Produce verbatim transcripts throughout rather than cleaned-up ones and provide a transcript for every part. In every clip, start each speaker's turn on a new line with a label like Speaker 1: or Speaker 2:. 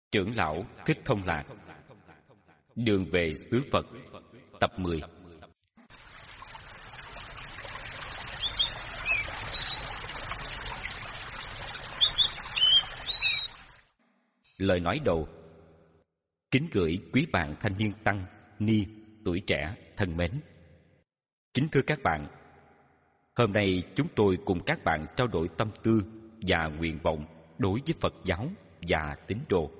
Speaker 1: Trưởng lão Thích Thông Lạc, Đường về xứ Phật, tập mười. Lời nói đầu. Kính gửi quý bạn thanh niên tăng, ni, tuổi trẻ, thân mến. Kính thưa các bạn, hôm nay chúng tôi cùng các bạn trao đổi tâm tư và nguyện vọng đối với Phật giáo và tín đồ.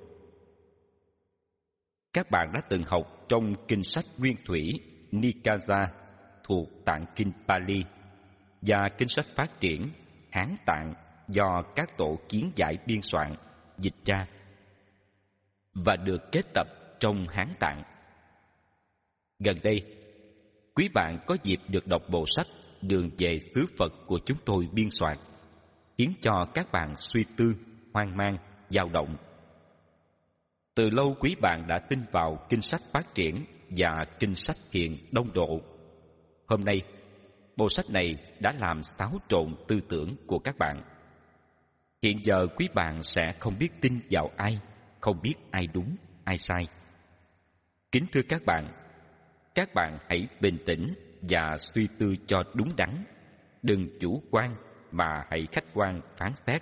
Speaker 1: Các bạn đã từng học trong kinh sách Nguyên Thủy Nikaya thuộc tạng kinh Pali và kinh sách phát triển Hán Tạng do các tổ kiến giải biên soạn, dịch ra và được kết tập trong Hán Tạng. Gần đây, quý bạn có dịp được đọc bộ sách Đường về xứ Phật của chúng tôi biên soạn, khiến cho các bạn suy tư, hoang mang, dao động. Từ lâu quý bạn đã tin vào kinh sách phát triển và kinh sách thiền đông độ. Hôm nay, bộ sách này đã làm xáo trộn tư tưởng của các bạn. Hiện giờ quý bạn sẽ không biết tin vào ai, không biết ai đúng, ai sai. Kính thưa các bạn, các bạn hãy bình tĩnh và suy tư cho đúng đắn, đừng chủ quan mà hãy khách quan phán xét.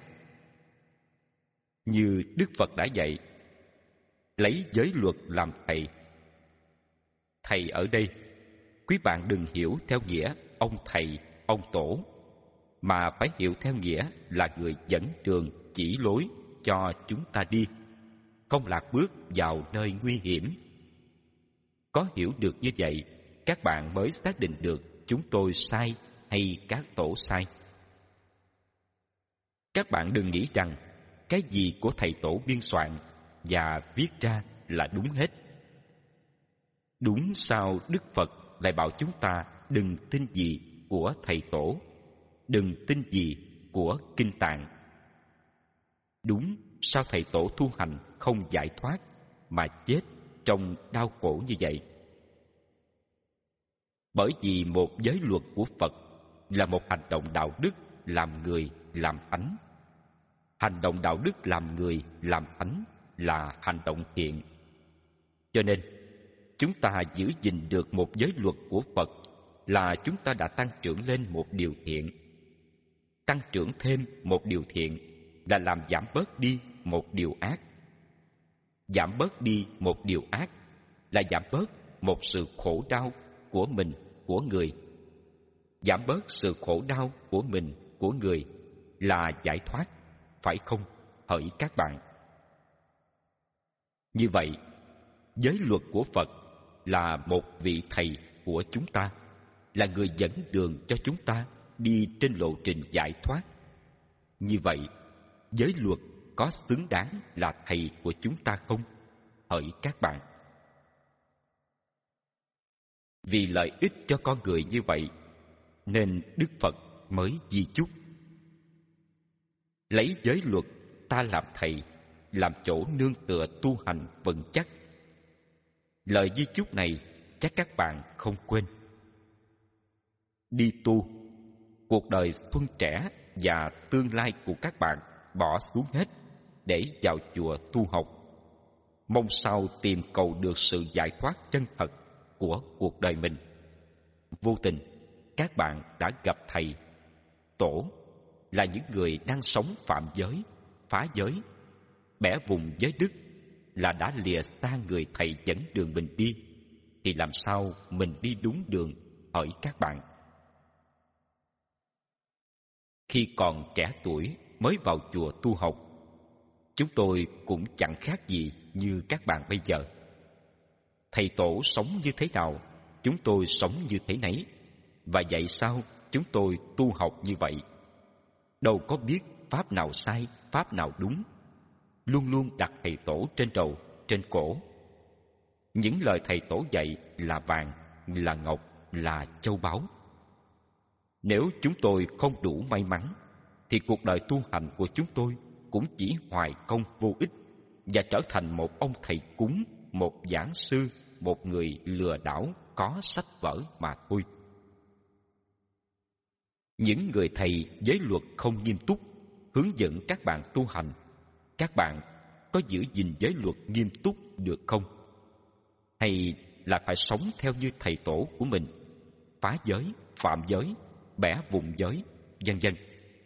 Speaker 1: Như Đức Phật đã dạy, lấy giới luật làm thầy. Thầy ở đây, quý bạn đừng hiểu theo nghĩa ông thầy, ông tổ, mà phải hiểu theo nghĩa là người dẫn đường chỉ lối cho chúng ta đi, không lạc bước vào nơi nguy hiểm. Có hiểu được như vậy, các bạn mới xác định được chúng tôi sai hay các tổ sai. Các bạn đừng nghĩ rằng cái gì của thầy tổ biên soạn và viết ra là đúng hết. Đúng sao Đức Phật lại bảo chúng ta đừng tin gì của thầy tổ, đừng tin gì của kinh tạng. Đúng sao thầy tổ tu hành không giải thoát mà chết trong đau khổ như vậy? Bởi vì một giới luật của Phật là một hành động đạo đức làm người làm thánh. Hành động đạo đức làm người làm thánh là hành động thiện. Cho nên, chúng ta giữ gìn được một giới luật của Phật là chúng ta đã tăng trưởng lên một điều thiện. Tăng trưởng thêm một điều thiện là làm giảm bớt đi một điều ác. Giảm bớt đi một điều ác là giảm bớt một sự khổ đau của mình, của người. Giảm bớt sự khổ đau của mình, của người là giải thoát, phải không, hỡi các bạn? Như vậy, giới luật của Phật là một vị thầy của chúng ta, là người dẫn đường cho chúng ta đi trên lộ trình giải thoát. Như vậy, giới luật có xứng đáng là thầy của chúng ta không, hỡi các bạn? Vì lợi ích cho con người như vậy, nên Đức Phật mới di chúc. Lấy giới luật ta làm thầy, làm chỗ nương tựa tu hành vững chắc. Lời di chúc này chắc các bạn không quên. Đi tu, cuộc đời xuân trẻ và tương lai của các bạn bỏ xuống hết để vào chùa tu học, mong sao tìm cầu được sự giải thoát chân thật của cuộc đời mình. Vô tình, các bạn đã gặp thầy, tổ, là những người đang sống phạm giới, phá giới, bẻ vùng giới đức, là đã lìa xa người thầy dẫn đường mình đi, thì làm sao mình đi đúng đường, hỡi các bạn? Khi còn trẻ tuổi mới vào chùa tu học, chúng tôi cũng chẳng khác gì như các bạn bây giờ. Thầy tổ sống như thế nào, chúng tôi sống như thế nấy. Và vậy sao chúng tôi tu học như vậy? Đâu có biết pháp nào sai, pháp nào đúng. Luôn luôn đặt thầy tổ trên đầu, trên cổ. Những lời thầy tổ dạy là vàng, là ngọc, là châu báu. Nếu chúng tôi không đủ may mắn, thì cuộc đời tu hành của chúng tôi cũng chỉ hoài công vô ích và trở thành một ông thầy cúng, một giảng sư, một người lừa đảo có sách vở mà thôi. Những người thầy giới luật không nghiêm túc hướng dẫn các bạn tu hành, các bạn có giữ gìn giới luật nghiêm túc được không? Hay là phải sống theo như thầy tổ của mình, phá giới, phạm giới, bẻ vùng giới, vân vân?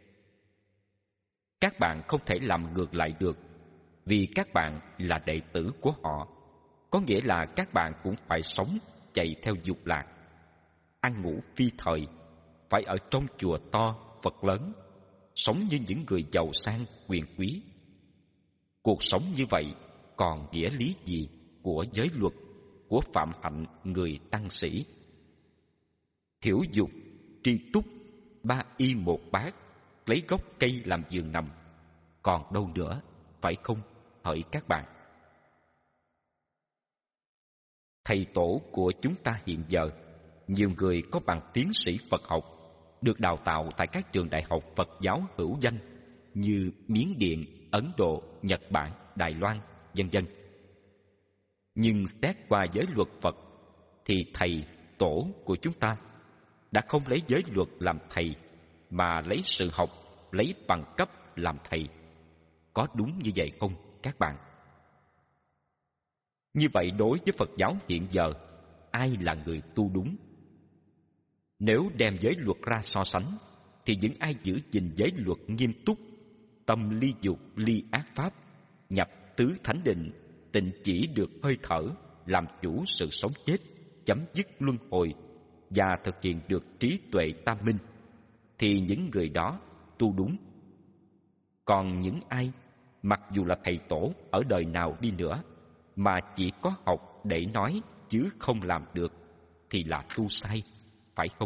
Speaker 1: Các bạn không thể làm ngược lại được, vì các bạn là đệ tử của họ. Có nghĩa là các bạn cũng phải sống chạy theo dục lạc, ăn ngủ phi thời, phải ở trong chùa to, Phật lớn, sống như những người giàu sang, quyền quý. Cuộc sống như vậy còn nghĩa lý gì của giới luật, của phạm hạnh người tăng sĩ? Thiểu dục, tri túc, ba y một bát, lấy gốc cây làm giường nằm, còn đâu nữa, phải không, hỡi các bạn? Thầy tổ của chúng ta hiện giờ, nhiều người có bằng tiến sĩ Phật học, được đào tạo tại các trường đại học Phật giáo hữu danh như Miến Điện, Ấn Độ, Nhật Bản, Đài Loan, vân vân. Nhưng xét qua giới luật Phật thì thầy tổ của chúng ta đã không lấy giới luật làm thầy, mà lấy sự học, lấy bằng cấp làm thầy. Có đúng như vậy không các bạn? Như vậy đối với Phật giáo hiện giờ, ai là người tu đúng? Nếu đem giới luật ra so sánh, thì những ai giữ gìn giới luật nghiêm túc, tâm ly dục, ly ác pháp, nhập tứ thánh định, tịnh chỉ được hơi thở, làm chủ sự sống chết, chấm dứt luân hồi và thực hiện được trí tuệ tam minh, thì những người đó tu đúng. Còn những ai, mặc dù là thầy tổ ở đời nào đi nữa, mà chỉ có học để nói chứ không làm được, thì là tu sai, phải không?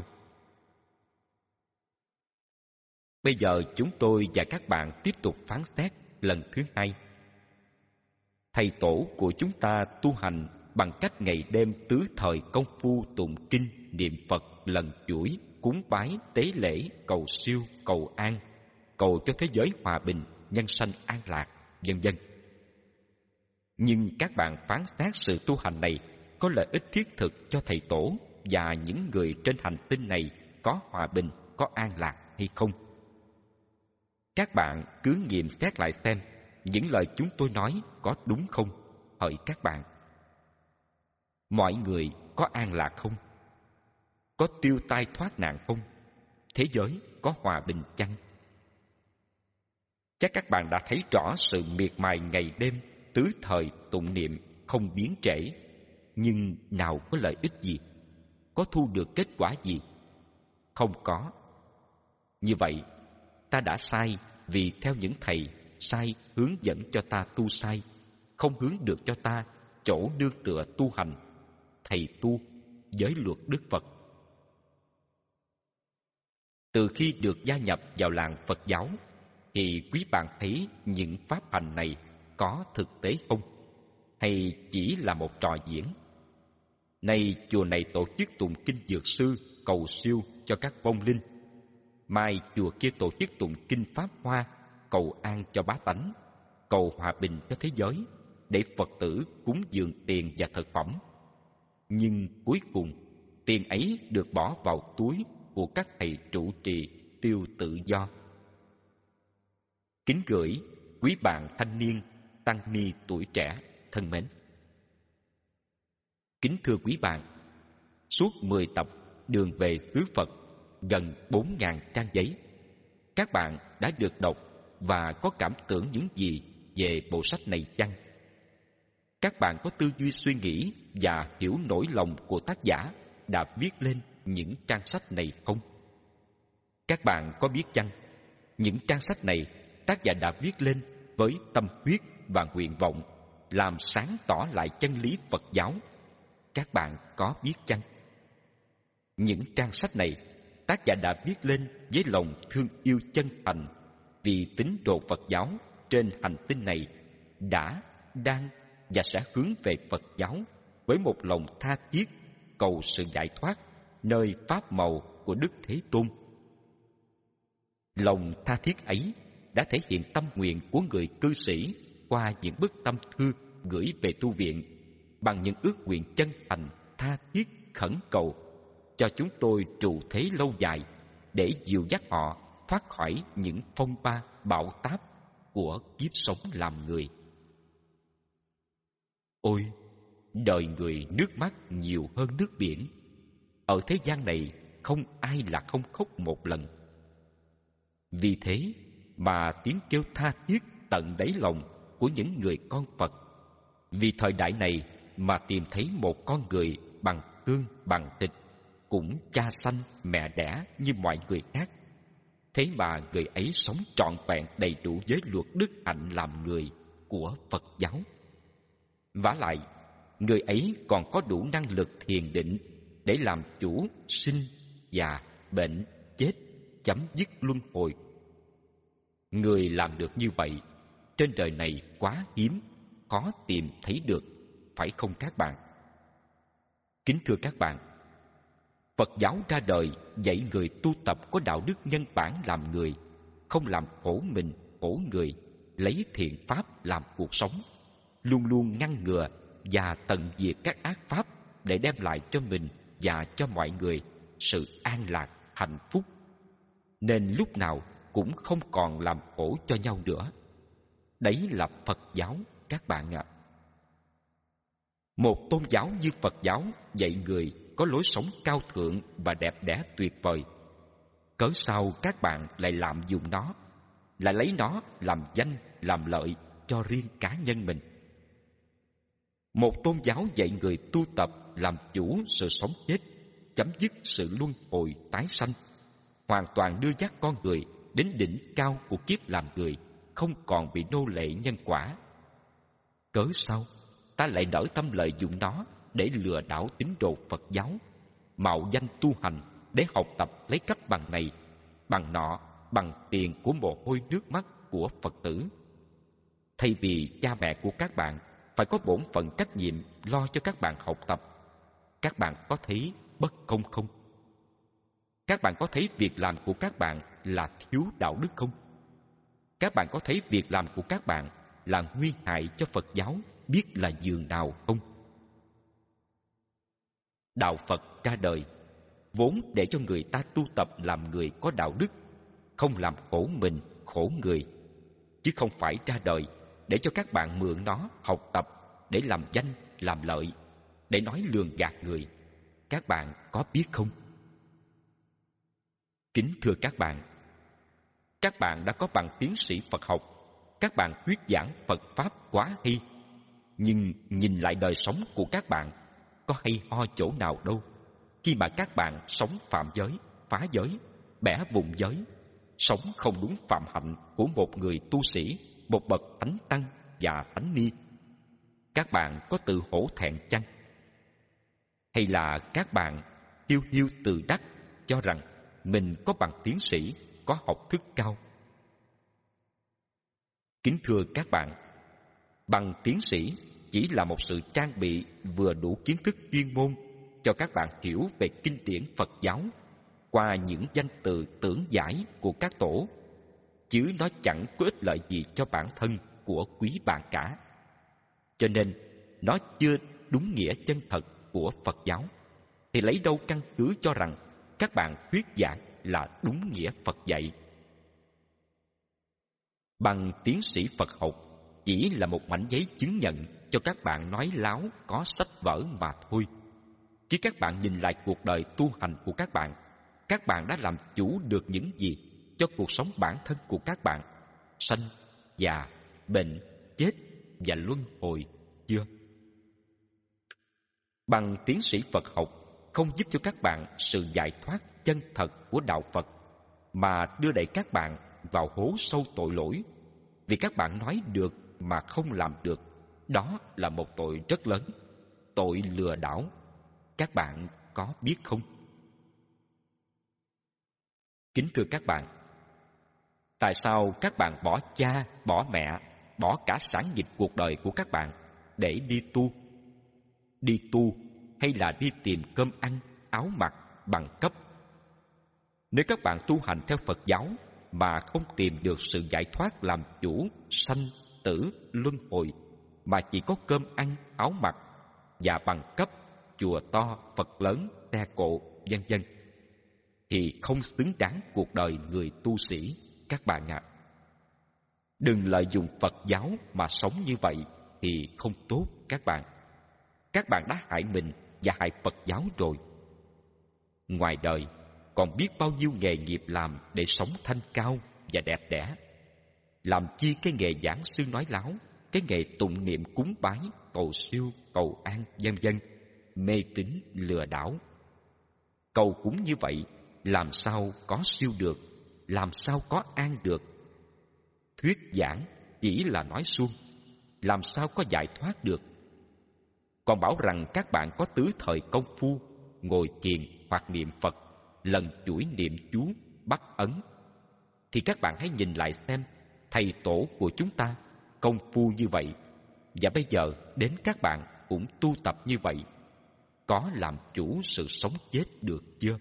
Speaker 1: Bây giờ chúng tôi và các bạn tiếp tục phán xét lần thứ hai. Thầy tổ của chúng ta tu hành bằng cách ngày đêm tứ thời công phu tụng kinh, niệm Phật lần chuỗi, cúng bái, tế lễ, cầu siêu, cầu an, cầu cho thế giới hòa bình, nhân sanh an lạc, vân vân. Nhưng các bạn phán xét sự tu hành này có lợi ích thiết thực cho thầy tổ và những người trên hành tinh này có hòa bình, có an lạc hay không? Các bạn cứ nghiệm xét lại xem những lời chúng tôi nói có đúng không, hỡi các bạn. Mọi người có an lạc không? Có tiêu tai thoát nạn không? Thế giới có hòa bình chăng? Chắc các bạn đã thấy rõ sự miệt mài ngày đêm, tứ thời tụng niệm không biến trễ. Nhưng nào có lợi ích gì? Có thu được kết quả gì? Không có. Như vậy, ta đã sai vì theo những thầy sai hướng dẫn cho ta tu sai, không hướng được cho ta chỗ nương tựa tu hành, thầy tu, giới luật Đức Phật. Từ khi được gia nhập vào làng Phật giáo, thì quý bạn thấy những pháp hành này có thực tế không? Hay chỉ là một trò diễn? Nay chùa này tổ chức tụng kinh Dược Sư, cầu siêu cho các vong linh. Mai chùa kia tổ chức tụng kinh Pháp Hoa, cầu an cho bá tánh, cầu hòa bình cho thế giới, để Phật tử cúng dường tiền và thực phẩm. Nhưng cuối cùng, tiền ấy được bỏ vào túi của các thầy trụ trì tiêu tự do. Kính gửi quý bạn thanh niên, tăng ni tuổi trẻ thân mến. Kính thưa quý bạn, suốt mười tập Đường về xứ Phật, gần bốn nghìn trang giấy, các bạn đã được đọc và có cảm tưởng những gì về bộ sách này chăng? Các bạn có tư duy suy nghĩ và hiểu nỗi lòng của tác giả đã viết lên những trang sách này không? Các bạn có biết chăng, những trang sách này tác giả đã viết lên với tâm huyết và nguyện vọng làm sáng tỏ lại chân lý Phật giáo. Các bạn có biết chăng? Những trang sách này tác giả đã viết lên với lòng thương yêu chân thành vì tín đồ Phật giáo trên hành tinh này đã, đang và sẽ hướng về Phật giáo với một lòng tha thiết cầu sự giải thoát nơi pháp màu của Đức Thế Tôn. Lòng tha thiết ấy đã thể hiện tâm nguyện của người cư sĩ qua những bức tâm thư gửi về tu viện bằng những ước nguyện chân thành, tha thiết, khẩn cầu cho chúng tôi trụ thế lâu dài để dìu dắt họ thoát khỏi những phong ba bão táp của kiếp sống làm người. Ôi, đời người nước mắt nhiều hơn nước biển. Ở thế gian này không ai là không khóc một lần. Vì thế mà tiếng kêu tha thiết tận đáy lòng của những người con Phật, vì thời đại này mà tìm thấy một con người bằng xương bằng thịt, cũng cha sanh mẹ đẻ như mọi người khác. Thế mà người ấy sống trọn vẹn đầy đủ giới luật đức hạnh làm người của Phật giáo. Vả lại, người ấy còn có đủ năng lực thiền định để làm chủ sinh, già, bệnh, chết, chấm dứt luân hồi. Người làm được như vậy, trên đời này quá hiếm, khó tìm thấy được, phải không các bạn? Kính thưa các bạn, Phật giáo ra đời dạy người tu tập có đạo đức nhân bản làm người, không làm khổ mình, khổ người, lấy thiện pháp làm cuộc sống, luôn luôn ngăn ngừa và tận diệt các ác pháp để đem lại cho mình và cho mọi người sự an lạc, hạnh phúc. Nên lúc nào cũng không còn làm khổ cho nhau nữa. Đấy là Phật giáo các bạn ạ. À. Một tôn giáo như Phật giáo dạy người có lối sống cao thượng và đẹp đẽ tuyệt vời. Cớ sao các bạn lại lạm dụng nó, lại lấy nó làm danh, làm lợi cho riêng cá nhân mình? Một tôn giáo dạy người tu tập làm chủ sự sống chết, chấm dứt sự luân hồi tái sanh, hoàn toàn đưa dắt con người đến đỉnh cao của kiếp làm người, không còn bị nô lệ nhân quả. Cớ sao ta lại nỡ tâm lợi dụng nó để lừa đảo tín đồ Phật giáo, mạo danh tu hành để học tập lấy cấp bằng này, bằng nọ, bằng tiền của mồ hôi nước mắt của Phật tử? Thay vì cha mẹ của các bạn phải có bổn phận trách nhiệm lo cho các bạn học tập, các bạn có thấy bất công không? Các bạn có thấy việc làm của các bạn là thiếu đạo đức không? Các bạn có thấy việc làm của các bạn là nguy hại cho Phật giáo biết là giường nào không? Đạo Phật ra đời vốn để cho người ta tu tập làm người có đạo đức, không làm khổ mình, khổ người, chứ không phải ra đời để cho các bạn mượn nó học tập để làm danh, làm lợi, để nói lường gạt người. Các bạn có biết không? Kính thưa các bạn, các bạn đã có bằng tiến sĩ Phật học, các bạn thuyết giảng Phật Pháp quá hay, nhưng nhìn lại đời sống của các bạn, có hay ho chỗ nào đâu khi mà các bạn sống phạm giới, phá giới, bẻ vùng giới, sống không đúng phạm hạnh của một người tu sĩ, một bậc thánh tăng và thánh ni. Các bạn có tự hổ thẹn chăng? Hay là các bạn hiu hiu tự đắc cho rằng mình có bằng tiến sĩ, có học thức cao? Kính thưa các bạn, bằng tiến sĩ chỉ là một sự trang bị vừa đủ kiến thức chuyên môn cho các bạn hiểu về kinh điển Phật giáo qua những danh từ tưởng giải của các tổ, chứ nó chẳng có ích lợi gì cho bản thân của quý bạn cả. Cho nên, nó chưa đúng nghĩa chân thật của Phật giáo, thì lấy đâu căn cứ cho rằng các bạn thuyết giảng là đúng nghĩa Phật dạy. Bằng tiến sĩ Phật học chỉ là một mảnh giấy chứng nhận cho các bạn nói láo có sách vở mà thôi. Chứ các bạn nhìn lại cuộc đời tu hành của các bạn, các bạn đã làm chủ được những gì cho cuộc sống bản thân của các bạn, sanh, già, bệnh, chết và luân hồi chưa? Bằng tiến sĩ Phật học không giúp cho các bạn sự giải thoát chân thật của đạo Phật, mà đưa đẩy các bạn vào hố sâu tội lỗi. Vì các bạn nói được mà không làm được, đó là một tội rất lớn, tội lừa đảo. Các bạn có biết không? Kính thưa các bạn, tại sao các bạn bỏ cha, bỏ mẹ, bỏ cả sản nghiệp cuộc đời của các bạn để đi tu? Đi tu hay là đi tìm cơm ăn, áo mặc, bằng cấp? Nếu các bạn tu hành theo Phật giáo mà không tìm được sự giải thoát làm chủ sanh, tử, luân hồi, mà chỉ có cơm ăn, áo mặc và bằng cấp, chùa to, Phật lớn, xe cộ, vân vân, thì không xứng đáng cuộc đời người tu sĩ các bạn ạ. À. Đừng lợi dụng Phật giáo mà sống như vậy thì không tốt các bạn. các bạn đã hại mình và hại Phật giáo rồi. Ngoài đời còn biết bao nhiêu nghề nghiệp làm để sống thanh cao và đẹp đẽ. Làm chi cái nghề giảng sư nói láo, cái nghề tụng niệm cúng bái, cầu siêu, cầu an, vân vân, mê tín lừa đảo. Cầu cúng như vậy, làm sao có siêu được, làm sao có an được. Thuyết giảng chỉ là nói suông, làm sao có giải thoát được. Còn bảo rằng các bạn có tứ thời công phu, ngồi thiền hoặc niệm Phật, lần chuỗi niệm chú, bắt ấn, thì các bạn hãy nhìn lại xem, thầy tổ của chúng ta công phu như vậy, và bây giờ đến các bạn cũng tu tập như vậy, có làm chủ sự sống chết được chưa?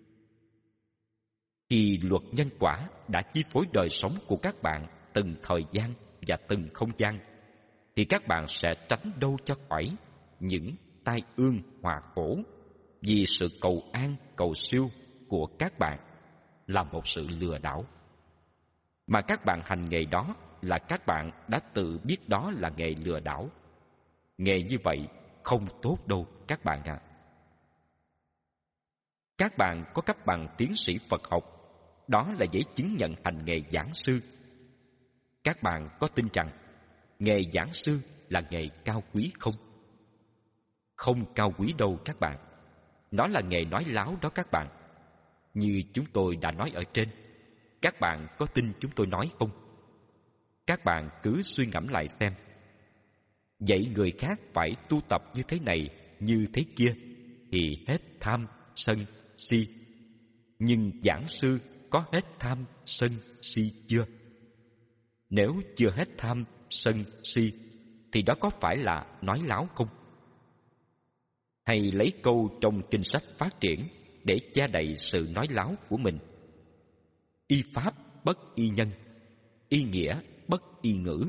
Speaker 1: Khi luật nhân quả đã chi phối đời sống của các bạn từng thời gian và từng không gian, thì các bạn sẽ tránh đâu cho khỏi những tai ương hòa khổ, vì sự cầu an, cầu siêu của các bạn là một sự lừa đảo. Mà các bạn hành nghề đó là các bạn đã tự biết đó là nghề lừa đảo. Nghề như vậy không tốt đâu các bạn ạ. À. Các bạn có cấp bằng tiến sĩ Phật học, đó là giấy chứng nhận hành nghề giảng sư. Các bạn có tin rằng nghề giảng sư là nghề cao quý không? Không cao quý đâu các bạn. Nó là nghề nói láo đó các bạn. Như chúng tôi đã nói ở trên, các bạn có tin chúng tôi nói không? Các bạn cứ suy ngẫm lại xem. Dạy người khác phải tu tập như thế này, như thế kia, thì hết tham, sân, si. Nhưng giảng sư có hết tham, sân, si chưa? Nếu chưa hết tham, sân, si, thì đó có phải là nói láo không? Hay lấy câu trong kinh sách Phát Triển để che đậy sự nói láo của mình. Y pháp bất y nhân, y nghĩa bất y ngữ.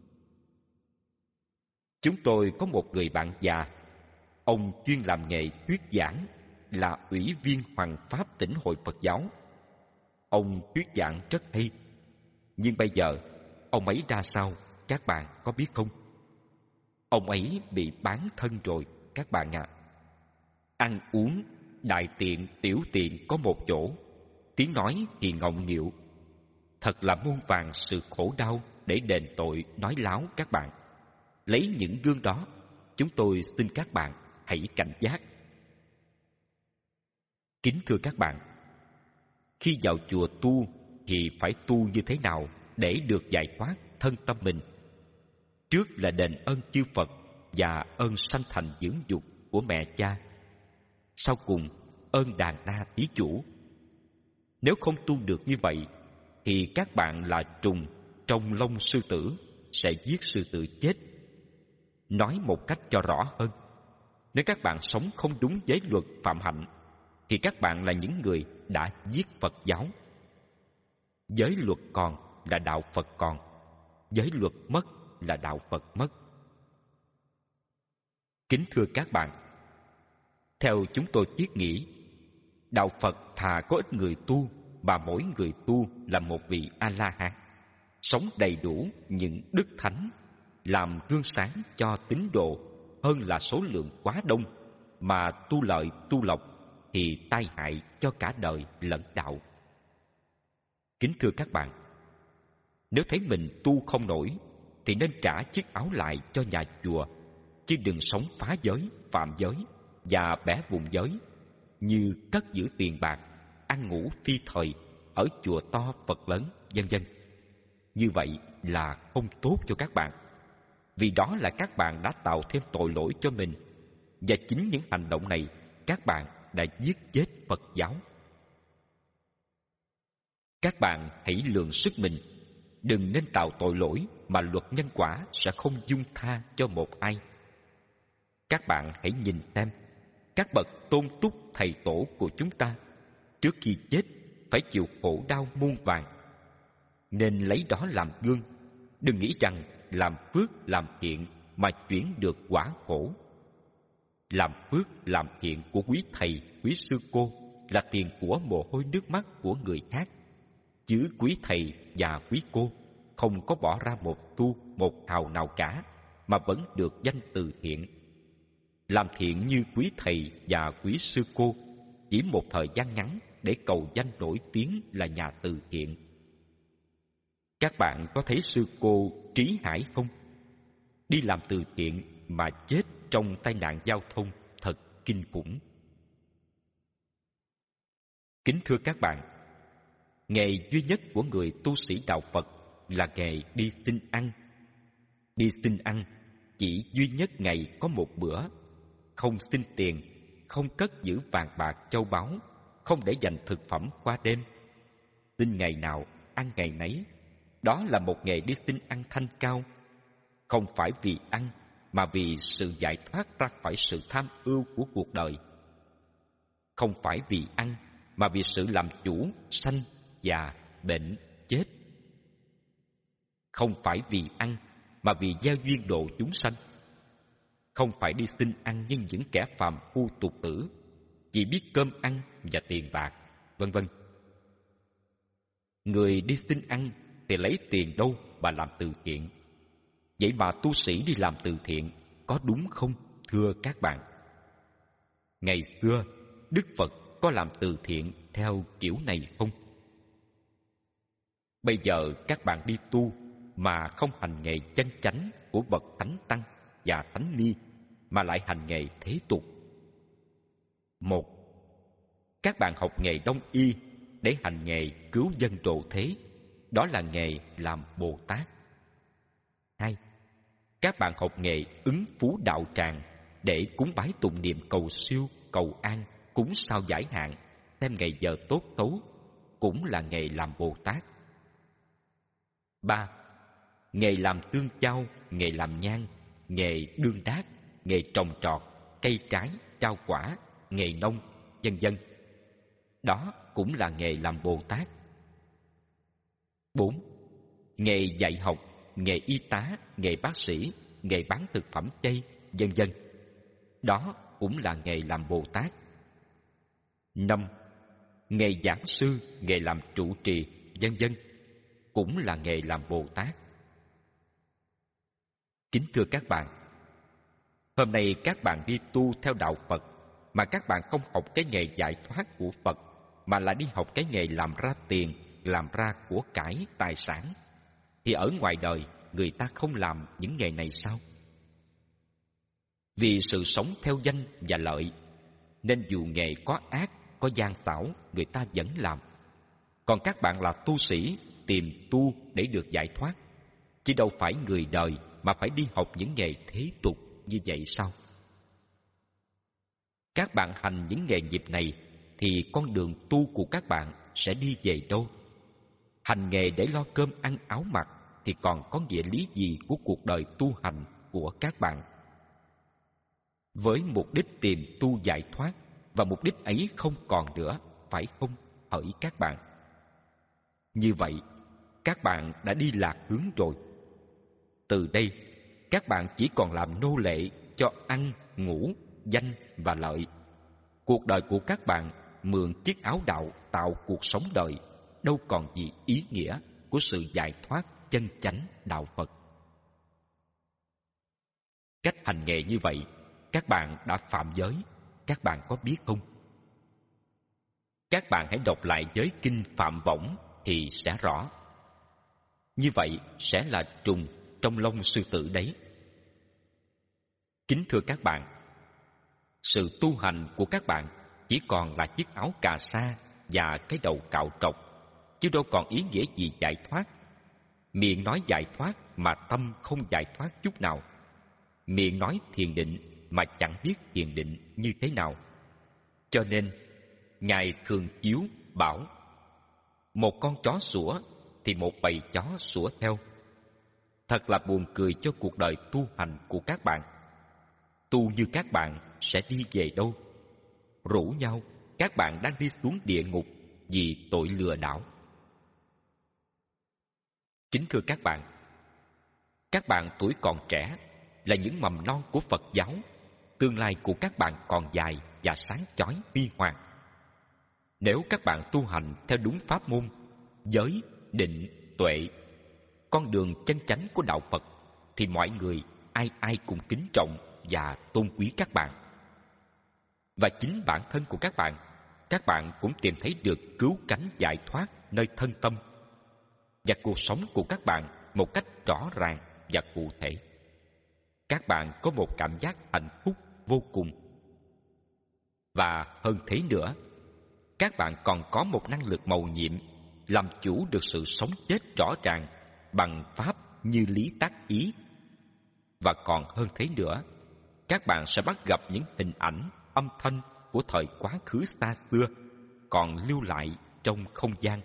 Speaker 1: Chúng tôi có một người bạn già, ông chuyên làm nghề thuyết giảng, là ủy viên Hoàng Pháp Tỉnh Hội Phật giáo. Ông thuyết giảng rất hay, nhưng bây giờ ông ấy ra sao các bạn có biết không? Ông ấy bị bán thân rồi các bạn ạ. À. Ăn uống, đại tiện, tiểu tiện có một chỗ, tiếng nói thì ngọng nghịu. Thật là muôn vàn sự khổ đau để đền tội nói láo các bạn. Lấy những gương đó, chúng tôi xin các bạn hãy cảnh giác. Kính thưa các bạn, khi vào chùa tu thì phải tu như thế nào để được giải thoát thân tâm mình? Trước là đền ơn chư Phật và ơn sanh thành dưỡng dục của mẹ cha. Sau cùng, ơn đàn na thí chủ. Nếu không tu được như vậy, thì các bạn là trùng trong lông sư tử, sẽ giết sư tử chết. Nói một cách cho rõ hơn, nếu các bạn sống không đúng giới luật phạm hạnh, thì các bạn là những người đã giết Phật giáo. Giới luật còn là đạo Phật còn, giới luật mất là đạo Phật mất. Kính thưa các bạn, theo chúng tôi thiết nghĩ, đạo Phật thà có ít người tu, mà mỗi người tu là một vị A-la-hán, sống đầy đủ những đức thánh, làm gương sáng cho tín đồ, hơn là số lượng quá đông mà tu lợi tu lộc thì tai hại cho cả đời lẫn đạo. Kính thưa các bạn, nếu thấy mình tu không nổi thì nên trả chiếc áo lại cho nhà chùa, chứ đừng sống phá giới, phạm giới và bẻ vùng giới, như cất giữ tiền bạc, ăn ngủ phi thời ở chùa to Phật lớn, vân vân. Như vậy là không tốt cho các bạn, vì đó là các bạn đã tạo thêm tội lỗi cho mình, và chính những hành động này các bạn đã giết chết Phật giáo. Các bạn hãy lượng sức mình, đừng nên tạo tội lỗi mà luật nhân quả sẽ không dung tha cho một ai. Các bạn hãy nhìn xem, các bậc tôn túc thầy tổ của chúng ta trước khi chết phải chịu khổ đau muôn vàn, nên lấy đó làm gương. Đừng nghĩ rằng làm phước làm thiện mà chuyển được quả khổ. Làm phước làm thiện của quý thầy quý sư cô là tiền của mồ hôi nước mắt của người khác, chứ quý thầy và quý cô không có bỏ ra một xu một hào nào cả mà vẫn được danh từ thiện. làm thiện như quý thầy và quý sư cô, chỉ một thời gian ngắn để cầu danh nổi tiếng là nhà từ thiện. Các bạn có thấy sư cô Trí Hải không? Đi làm từ thiện mà chết trong tai nạn giao thông thật kinh khủng. Kính thưa các bạn, nghề duy nhất của người tu sĩ đạo Phật là nghề đi xin ăn. Đi xin ăn chỉ duy nhất ngày có một bữa, không xin tiền, không cất giữ vàng bạc châu báu, không để dành thực phẩm qua đêm. Xin ngày nào, ăn ngày nấy. Đó là một nghề đi xin ăn thanh cao. Không phải vì ăn, mà vì sự giải thoát ra khỏi sự tham ưu của cuộc đời. Không phải vì ăn, mà vì sự làm chủ sanh, già, bệnh, chết. Không phải vì ăn, mà vì gieo duyên độ chúng sanh. Không phải đi xin ăn như những kẻ phàm phu tục tử, chỉ biết cơm ăn và tiền bạc, vân vân. Người đi xin ăn thì lấy tiền đâu mà làm từ thiện? Vậy mà tu sĩ đi làm từ thiện có đúng không, thưa các bạn? Ngày xưa, Đức Phật có làm từ thiện theo kiểu này không? Bây giờ các bạn đi tu mà không hành nghề chân chánh của bậc thánh tăng và thánh ni, mà lại hành nghề thế tục. Một, các bạn học nghề đông y để hành nghề cứu dân độ thế, đó là nghề làm Bồ Tát. Hai, các bạn học nghề ứng phú đạo tràng để cúng bái tụng niệm cầu siêu, cầu an, cúng sao giải hạn, xem ngày giờ tốt xấu, cũng là nghề làm Bồ Tát. Ba, nghề làm tương chao, nghề làm nhang, nghề đương đát, nghề trồng trọt, cây trái, trao quả, nghề nông, vân vân. Đó cũng là nghề làm Bồ Tát. Bốn, nghề dạy học, nghề y tá, nghề bác sĩ, nghề bán thực phẩm chay, vân vân. Đó cũng là nghề làm Bồ Tát. Năm, nghề giảng sư, nghề làm trụ trì, vân vân, cũng là nghề làm Bồ Tát. Kính thưa các bạn, hôm nay các bạn đi tu theo đạo Phật mà các bạn không học cái nghề giải thoát của Phật, mà là đi học cái nghề làm ra tiền, làm ra của cải, tài sản, thì ở ngoài đời người ta không làm những nghề này sao? Vì sự sống theo danh và lợi, nên dù nghề có ác, có gian xảo, người ta vẫn làm. Còn các bạn là tu sĩ, tìm tu để được giải thoát, chứ đâu phải người đời mà phải đi học những nghề thế tục như vậy sao? Các bạn hành những nghề nghiệp này thì con đường tu của các bạn sẽ đi về đâu? Hành nghề để lo cơm ăn áo mặc thì còn có nghĩa lý gì của cuộc đời tu hành của các bạn? Với mục đích tìm tu giải thoát, và mục đích ấy không còn nữa, phải không, hỡi các bạn? Như vậy, các bạn đã đi lạc hướng rồi. Từ đây, các bạn chỉ còn làm nô lệ cho ăn, ngủ, danh và lợi. Cuộc đời của các bạn mượn chiếc áo đạo tạo cuộc sống đời, đâu còn gì ý nghĩa của sự giải thoát chân chánh đạo Phật. Cách hành nghề như vậy, các bạn đã phạm giới, các bạn có biết không? Các bạn hãy đọc lại giới kinh Phạm Võng thì sẽ rõ. Như vậy sẽ là trùng trong lông sư tử đấy. Kính thưa các bạn, sự tu hành của các bạn chỉ còn là chiếc áo cà sa và cái đầu cạo trọc, chứ đâu còn ý nghĩa gì giải thoát. Miệng nói giải thoát mà tâm không giải thoát chút nào. Miệng nói thiền định mà chẳng biết thiền định như thế nào. Cho nên, Ngài thường chiếu bảo: một con chó sủa thì một bầy chó sủa theo. Thật là buồn cười cho cuộc đời tu hành của các bạn. Tu như các bạn sẽ đi về đâu? Rủ nhau, các bạn đang đi xuống địa ngục vì tội lừa đảo. Kính thưa các bạn, các bạn tuổi còn trẻ là những mầm non của Phật giáo. Tương lai của các bạn còn dài và sáng chói huy hoàng. Nếu các bạn tu hành theo đúng pháp môn giới, định, tuệ, con đường chân chánh của đạo Phật, thì mọi người ai ai cũng kính trọng, và tôn quý các bạn. Và chính bản thân của các bạn, các bạn cũng tìm thấy được cứu cánh giải thoát nơi thân tâm và cuộc sống của các bạn một cách rõ ràng và cụ thể. Các bạn có một cảm giác hạnh phúc vô cùng. Và hơn thế nữa, các bạn còn có một năng lực mầu nhiệm làm chủ được sự sống chết rõ ràng bằng pháp như lý tác ý. Và còn hơn thế nữa, các bạn sẽ bắt gặp những hình ảnh, âm thanh của thời quá khứ xa xưa còn lưu lại trong không gian.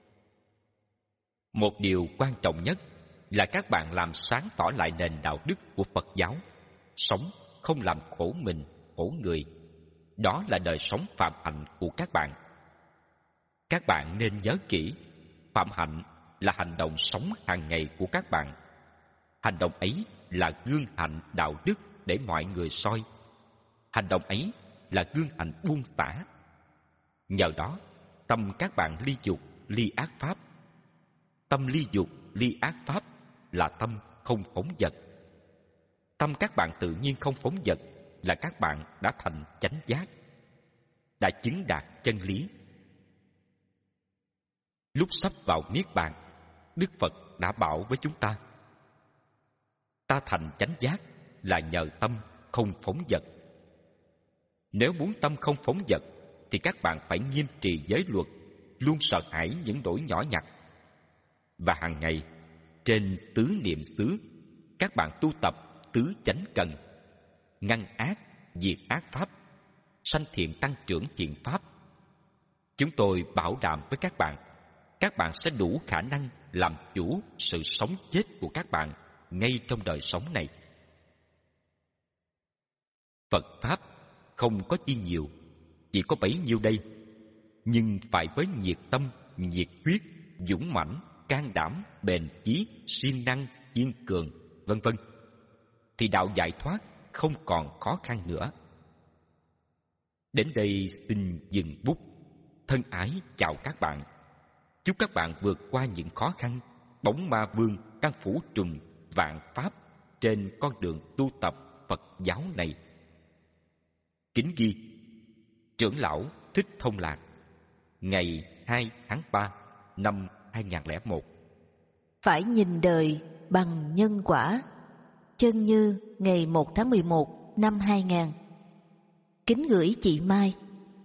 Speaker 1: Một điều quan trọng nhất là các bạn làm sáng tỏ lại nền đạo đức của Phật giáo, sống không làm khổ mình, khổ người. Đó là đời sống phạm hạnh của các bạn. Các bạn nên nhớ kỹ, phạm hạnh là hành động sống hàng ngày của các bạn. Hành động ấy là gương hạnh đạo đức để mọi người soi. Hành động ấy là gương hạnh buông xả. Nhờ đó, tâm các bạn ly dục, ly ác pháp. Tâm ly dục, ly ác pháp là tâm không phóng dật. Tâm các bạn tự nhiên không phóng dật là các bạn đã thành chánh giác, đã chứng đạt chân lý. Lúc sắp vào niết bàn, Đức Phật đã bảo với chúng ta: ta thành chánh giác là nhờ tâm không phóng dật. Nếu muốn tâm không phóng dật thì các bạn phải nghiêm trì giới luật, luôn sợ hãi những lỗi nhỏ nhặt. Và hàng ngày, trên tứ niệm xứ, các bạn tu tập tứ chánh cần, ngăn ác, diệt ác pháp, sanh thiện tăng trưởng thiện pháp. Chúng tôi bảo đảm với các bạn, các bạn sẽ đủ khả năng làm chủ sự sống chết của các bạn ngay trong đời sống này. Phật Pháp không có chi nhiều, chỉ có bấy nhiêu đây. Nhưng phải với nhiệt tâm, nhiệt huyết, dũng mãnh, can đảm, bền chí, siêng năng, kiên cường, vân vân, thì đạo giải thoát không còn khó khăn nữa. Đến đây xin dừng bút. Thân ái chào các bạn. Chúc các bạn vượt qua những khó khăn, bóng ma vương đang phủ trùm vạn pháp trên con đường tu tập Phật giáo này. Kính ghi: Trưởng lão Thích Thông Lạc, ngày hai tháng ba năm hai nghìn lẻ một.
Speaker 2: Phải nhìn đời bằng nhân quả. Chân Như, ngày một tháng mười một năm hai nghìn. Kính gửi chị Mai.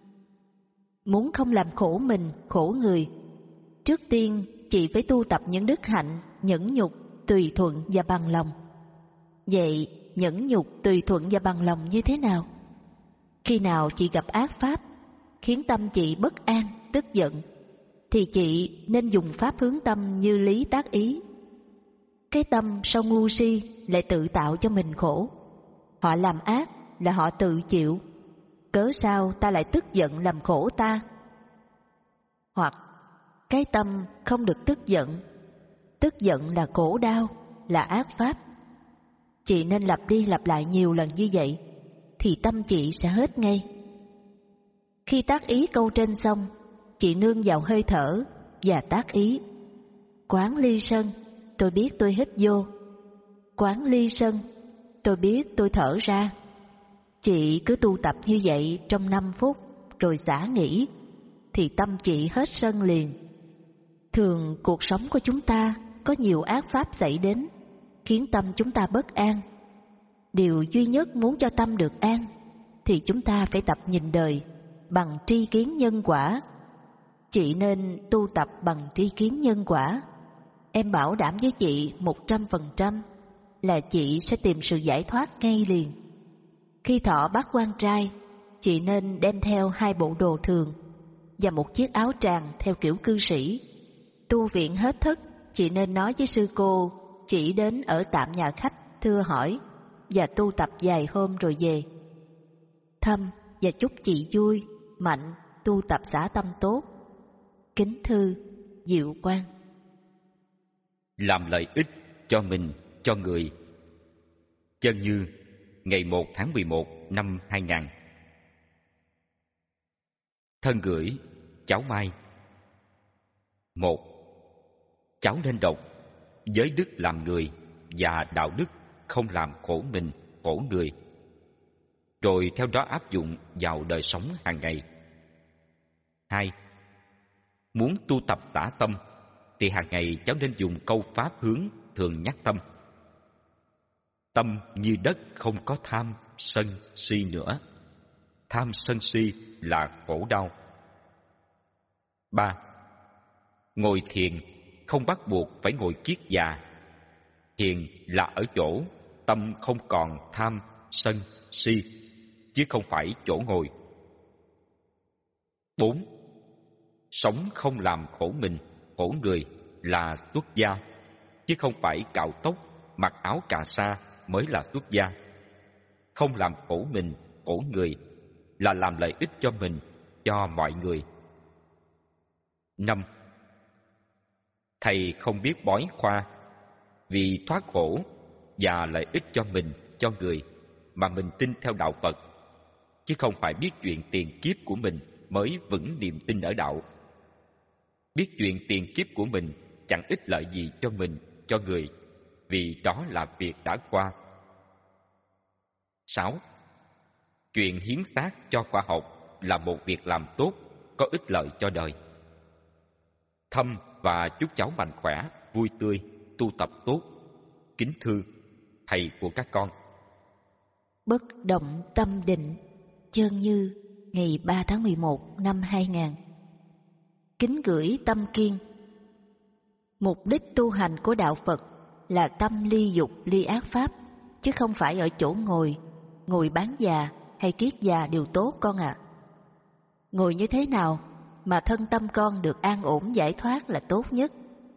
Speaker 2: Muốn không làm khổ mình, khổ người, trước tiên chị phải tu tập những đức hạnh nhẫn nhục, tùy thuận và bằng lòng. Vậy nhẫn nhục, tùy thuận và bằng lòng như thế nào? Khi nào chị gặp ác pháp khiến tâm chị bất an, tức giận, thì chị nên dùng pháp hướng tâm như lý tác ý. Cái tâm sau ngu si lại tự tạo cho mình khổ. Họ làm ác là họ tự chịu, cớ sao ta lại tức giận làm khổ ta? Hoặc cái tâm không được tức giận, tức giận là khổ đau, là ác pháp. Chị nên lặp đi lặp lại nhiều lần như vậy, thì tâm chị sẽ hết ngay. Khi tác ý câu trên xong, chị nương vào hơi thở và tác ý: quán ly sân, tôi biết tôi hít vô. Quán ly sân, tôi biết tôi thở ra. Chị cứ tu tập như vậy trong năm phút rồi xả nghỉ, thì tâm chị hết sân liền. Thường cuộc sống của chúng ta có nhiều ác pháp xảy đến, khiến tâm chúng ta bất an. Điều duy nhất muốn cho tâm được an thì chúng ta phải tập nhìn đời bằng tri kiến nhân quả. Chị nên tu tập bằng tri kiến nhân quả. Em bảo đảm với chị một trăm phần trăm là chị sẽ tìm sự giải thoát ngay liền. Khi thọ bát quan trai, chị nên đem theo hai bộ đồ thường và một chiếc áo tràng theo kiểu cư sĩ. Tu viện hết thức, chị nên nói với sư cô chỉ đến ở tạm nhà khách thưa hỏi và tu tập vài hôm rồi về. Thăm và chúc chị vui, mạnh, tu tập xả tâm tốt. Kính thư, Diệu Quang.
Speaker 1: Làm lợi ích cho mình, cho người. Chân Như, ngày một tháng mười một năm hai nghìn. Thân gửi cháu Mai. Một, cháu nên đọc Giới đức làm người và đạo đức không làm khổ mình, khổ người rồi theo đó áp dụng vào đời sống hàng ngày. Hai, muốn tu tập tả tâm thì hàng ngày cháu nên dùng câu pháp hướng thường nhắc tâm. Tâm như đất không có tham, sân, si nữa. Tham sân si là khổ đau. Ba, ngồi thiền không bắt buộc phải ngồi kiết già. Thiền là ở chỗ tâm không còn tham, sân, si, chứ không phải chỗ ngồi. Bốn, sống không làm khổ mình, khổ người là xuất gia, chứ không phải cạo tóc, mặc áo cà sa mới là xuất gia. Không làm khổ mình, khổ người là làm lợi ích cho mình, cho mọi người. Năm, thầy không biết bói khoa vì thoát khổ và lợi ích cho mình, cho người mà mình tin theo đạo Phật, chứ không phải biết chuyện tiền kiếp của mình mới vững niềm tin ở đạo. Biết chuyện tiền kiếp của mình chẳng ích lợi gì cho mình, cho người, vì đó là việc đã qua. Sáu, chuyện hiến xác cho khoa học là một việc làm tốt, có ích lợi cho đời. Thâm và chúc cháu mạnh khỏe, vui tươi, tu tập tốt. Kính thưa thầy của các con.
Speaker 2: Bất động tâm định, Chân Như, ngày ba tháng mười một năm hai nghìn. Kính gửi Tâm Kiên. Mục đích tu hành của đạo Phật là tâm ly dục ly ác pháp, chứ không phải ở chỗ ngồi. Ngồi bán già hay kiết già đều tốt con ạ. À. Ngồi như thế nào mà thân tâm con được an ổn giải thoát là tốt nhất.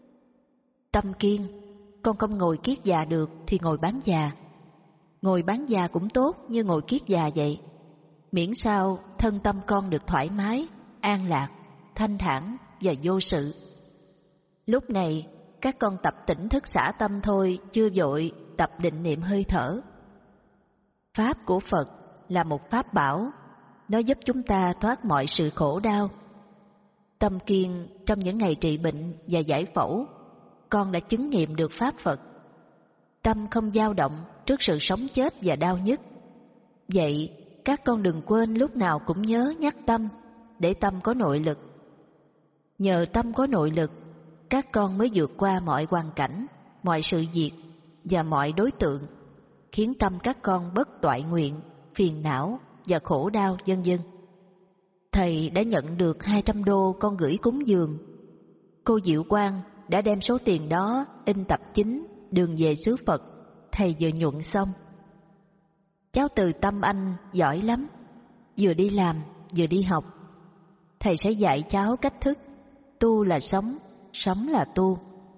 Speaker 2: Tâm Kiên, con không ngồi kiết già được thì ngồi bán già. Ngồi bán già cũng tốt như ngồi kiết già vậy. Miễn sao thân tâm con được thoải mái, an lạc, thanh thản và vô sự. Lúc này các con tập tỉnh thức xả tâm thôi, chưa vội tập định niệm hơi thở. Pháp của Phật là một pháp bảo, nó giúp chúng ta thoát mọi sự khổ đau. Tâm Kiên, trong những ngày trị bệnh và giải phẫu, con đã chứng nghiệm được pháp Phật. Tâm không dao động trước sự sống chết và đau nhức. Vậy các con đừng quên lúc nào cũng nhớ nhắc tâm, để tâm có nội lực. Nhờ tâm có nội lực, các con mới vượt qua mọi hoàn cảnh, mọi sự việc và mọi đối tượng, khiến tâm các con bất toại nguyện, phiền não và khổ đau vân vân. Thầy đã nhận được hai trăm đô con gửi cúng dường. Cô Diệu Quang đã đem số tiền đó in tập chính Đường về xứ Phật, thầy vừa nhuận xong. Cháu Từ Tâm Anh giỏi lắm, vừa đi làm vừa đi học. Thầy sẽ dạy cháu cách thức tu là sống, sống là tu.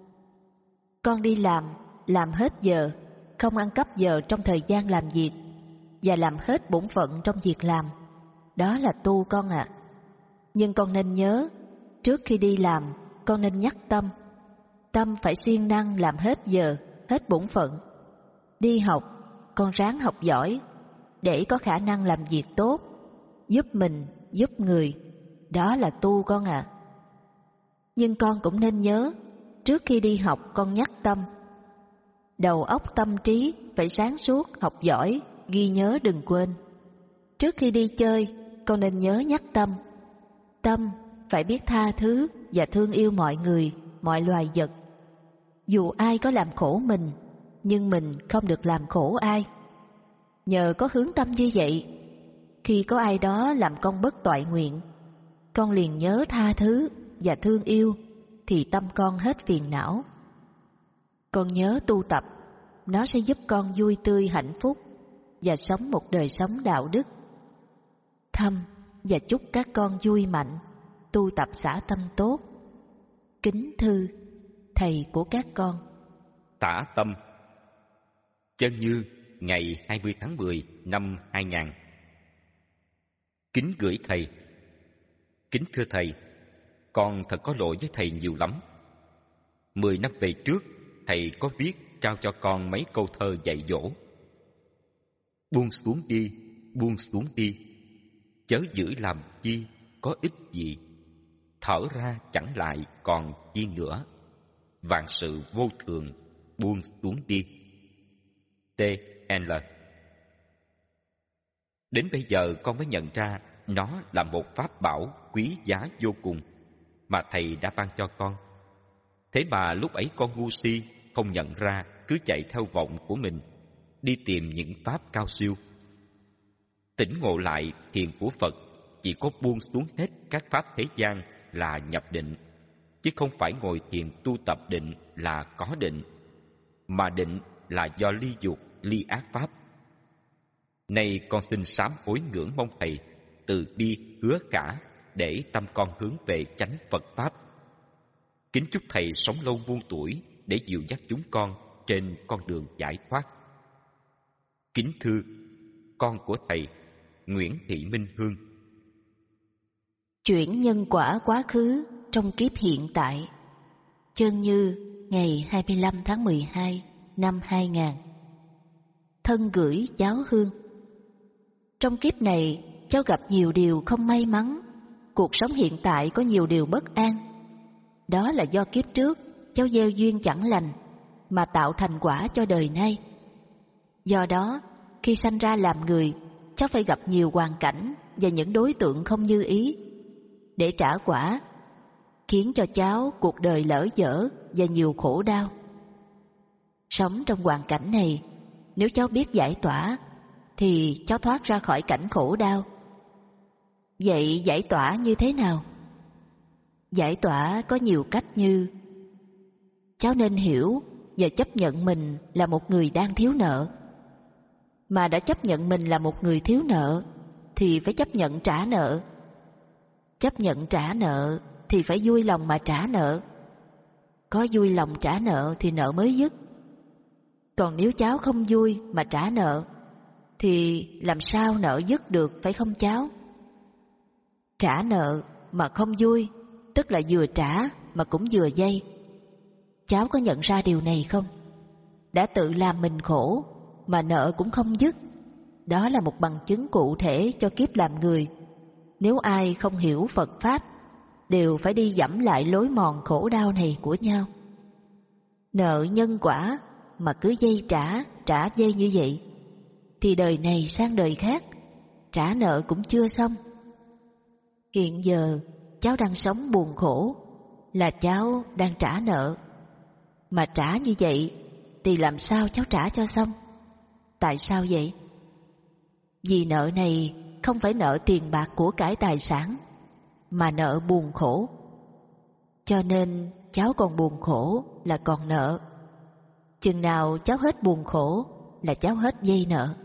Speaker 2: Con đi làm, làm hết giờ, không ăn cắp giờ trong thời gian làm việc, và làm hết bổn phận trong việc làm. Đó là tu con ạ. À. Nhưng con nên nhớ, trước khi đi làm, con nên nhắc tâm. Tâm phải siêng năng làm hết giờ, hết bổn phận. Đi học, con ráng học giỏi, để có khả năng làm việc tốt, giúp mình, giúp người. Đó là tu con ạ. À. Nhưng con cũng nên nhớ, trước khi đi học con nhắc tâm. Đầu óc tâm trí phải sáng suốt, học giỏi, ghi nhớ đừng quên. Trước khi đi chơi, con nên nhớ nhắc tâm. Tâm phải biết tha thứ và thương yêu mọi người, mọi loài vật. Dù ai có làm khổ mình, nhưng mình không được làm khổ ai. Nhờ có hướng tâm như vậy, khi có ai đó làm con bất toại nguyện, con liền nhớ tha thứ và thương yêu, thì tâm con hết phiền não. Con nhớ tu tập, nó sẽ giúp con vui tươi hạnh phúc và sống một đời sống đạo đức. Thăm và chúc các con vui mạnh, tu tập xả tâm tốt. Kính thư thầy của các con.
Speaker 1: Tả tâm. Chân Như, ngày hai mươi tháng mười năm hai nghìn. Kính gửi thầy. Kính thưa thầy, con thật có lỗi với thầy nhiều lắm. Mười năm về trước, thầy có viết trao cho con mấy câu thơ dạy dỗ. Buông xuống đi, buông xuống đi, chớ giữ làm chi, có ích gì. Thở ra chẳng lại còn chi nữa. Vạn sự vô thường, buông xuống đi. tê en lờ. Đến bây giờ con mới nhận ra nó là một pháp bảo quý giá vô cùng mà thầy đã ban cho con. Thế mà lúc ấy con ngu si, không nhận ra, cứ chạy theo vọng của mình, đi tìm những pháp cao siêu. Tỉnh ngộ lại, thiền của Phật chỉ có buông xuống hết các pháp thế gian là nhập định, chứ không phải ngồi thiền tu tập định là có định, mà định là do ly dục, ly ác pháp. Nay con xin sám hối ngưỡng mong thầy từ bi hứa cả để tâm con hướng về chánh Phật pháp. Kính chúc thầy sống lâu muôn tuổi để dìu dắt chúng con trên con đường giải thoát. Kính thưa con của thầy, Nguyễn Thị Minh Hương.
Speaker 2: Chuyển nhân quả quá khứ trong kiếp hiện tại. Chân Như, ngày hai mươi lăm tháng mười hai năm hai nghìn. Thân gửi cháu Hương. Trong kiếp này, cháu gặp nhiều điều không may mắn. Cuộc sống hiện tại có nhiều điều bất an. Đó là do kiếp trước cháu gieo duyên chẳng lành mà tạo thành quả cho đời nay. Do đó, khi sanh ra làm người, cháu phải gặp nhiều hoàn cảnh và những đối tượng không như ý để trả quả, khiến cho cháu cuộc đời lỡ dở và nhiều khổ đau. Sống trong hoàn cảnh này, nếu cháu biết giải tỏa thì cháu thoát ra khỏi cảnh khổ đau. Vậy giải tỏa như thế nào? Giải tỏa có nhiều cách như: cháu nên hiểu và chấp nhận mình là một người đang thiếu nợ. Mà đã chấp nhận mình là một người thiếu nợ thì phải chấp nhận trả nợ. Chấp nhận trả nợ thì phải vui lòng mà trả nợ. Có vui lòng trả nợ thì nợ mới dứt. Còn nếu cháu không vui mà trả nợ thì làm sao nợ dứt được, phải không cháu? Trả nợ mà không vui tức là vừa trả mà cũng vừa dây. Cháu có nhận ra điều này không? Đã tự làm mình khổ mà nợ cũng không dứt. Đó là một bằng chứng cụ thể cho kiếp làm người. Nếu ai không hiểu Phật Pháp đều phải đi dẫm lại lối mòn khổ đau này của nhau. Nợ nhân quả mà cứ dây trả, trả dây như vậy thì đời này sang đời khác trả nợ cũng chưa xong. Hiện giờ cháu đang sống buồn khổ là cháu đang trả nợ. Mà trả như vậy thì làm sao cháu trả cho xong? Tại sao vậy? Vì nợ này không phải nợ tiền bạc của cải tài sản, mà nợ buồn khổ. Cho nên cháu còn buồn khổ là còn nợ. Chừng nào cháu hết buồn khổ là cháu hết dây nợ.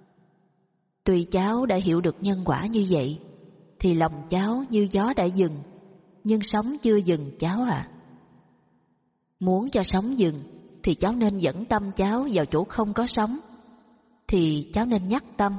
Speaker 2: Tuy cháu đã hiểu được nhân quả như vậy thì lòng cháu như gió đã dừng, nhưng sống chưa dừng cháu à. Muốn cho sống dừng thì cháu nên dẫn tâm cháu vào chỗ không có sống. Thì cháu nên nhắc tâm: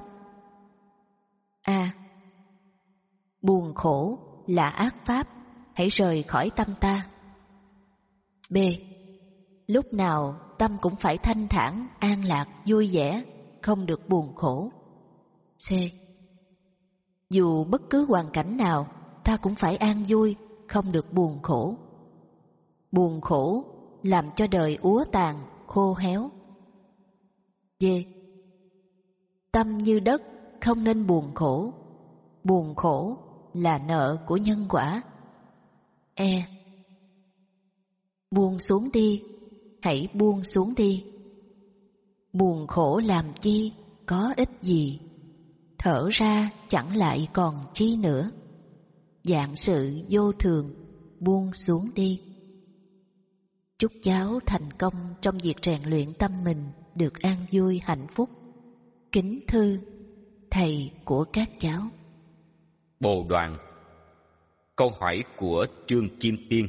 Speaker 2: A. Buồn khổ là ác pháp, hãy rời khỏi tâm ta. B. Lúc nào tâm cũng phải thanh thản, an lạc, vui vẻ, không được buồn khổ. C. Dù bất cứ hoàn cảnh nào, ta cũng phải an vui, không được buồn khổ. Buồn khổ làm cho đời úa tàn, khô héo. D. Tâm như đất, không nên buồn khổ. Buồn khổ là nợ của nhân quả. E. Buông xuống đi, hãy buông xuống đi. Buồn khổ làm chi, có ích gì. Thở ra chẳng lại còn chi nữa. Vạn sự vô thường, buông xuống đi. Chúc cháu thành công trong việc rèn luyện tâm mình được an vui hạnh phúc. Kính thư thầy của các cháu.
Speaker 1: Bồ Đoàn. Câu hỏi của Trương Kim Tiên.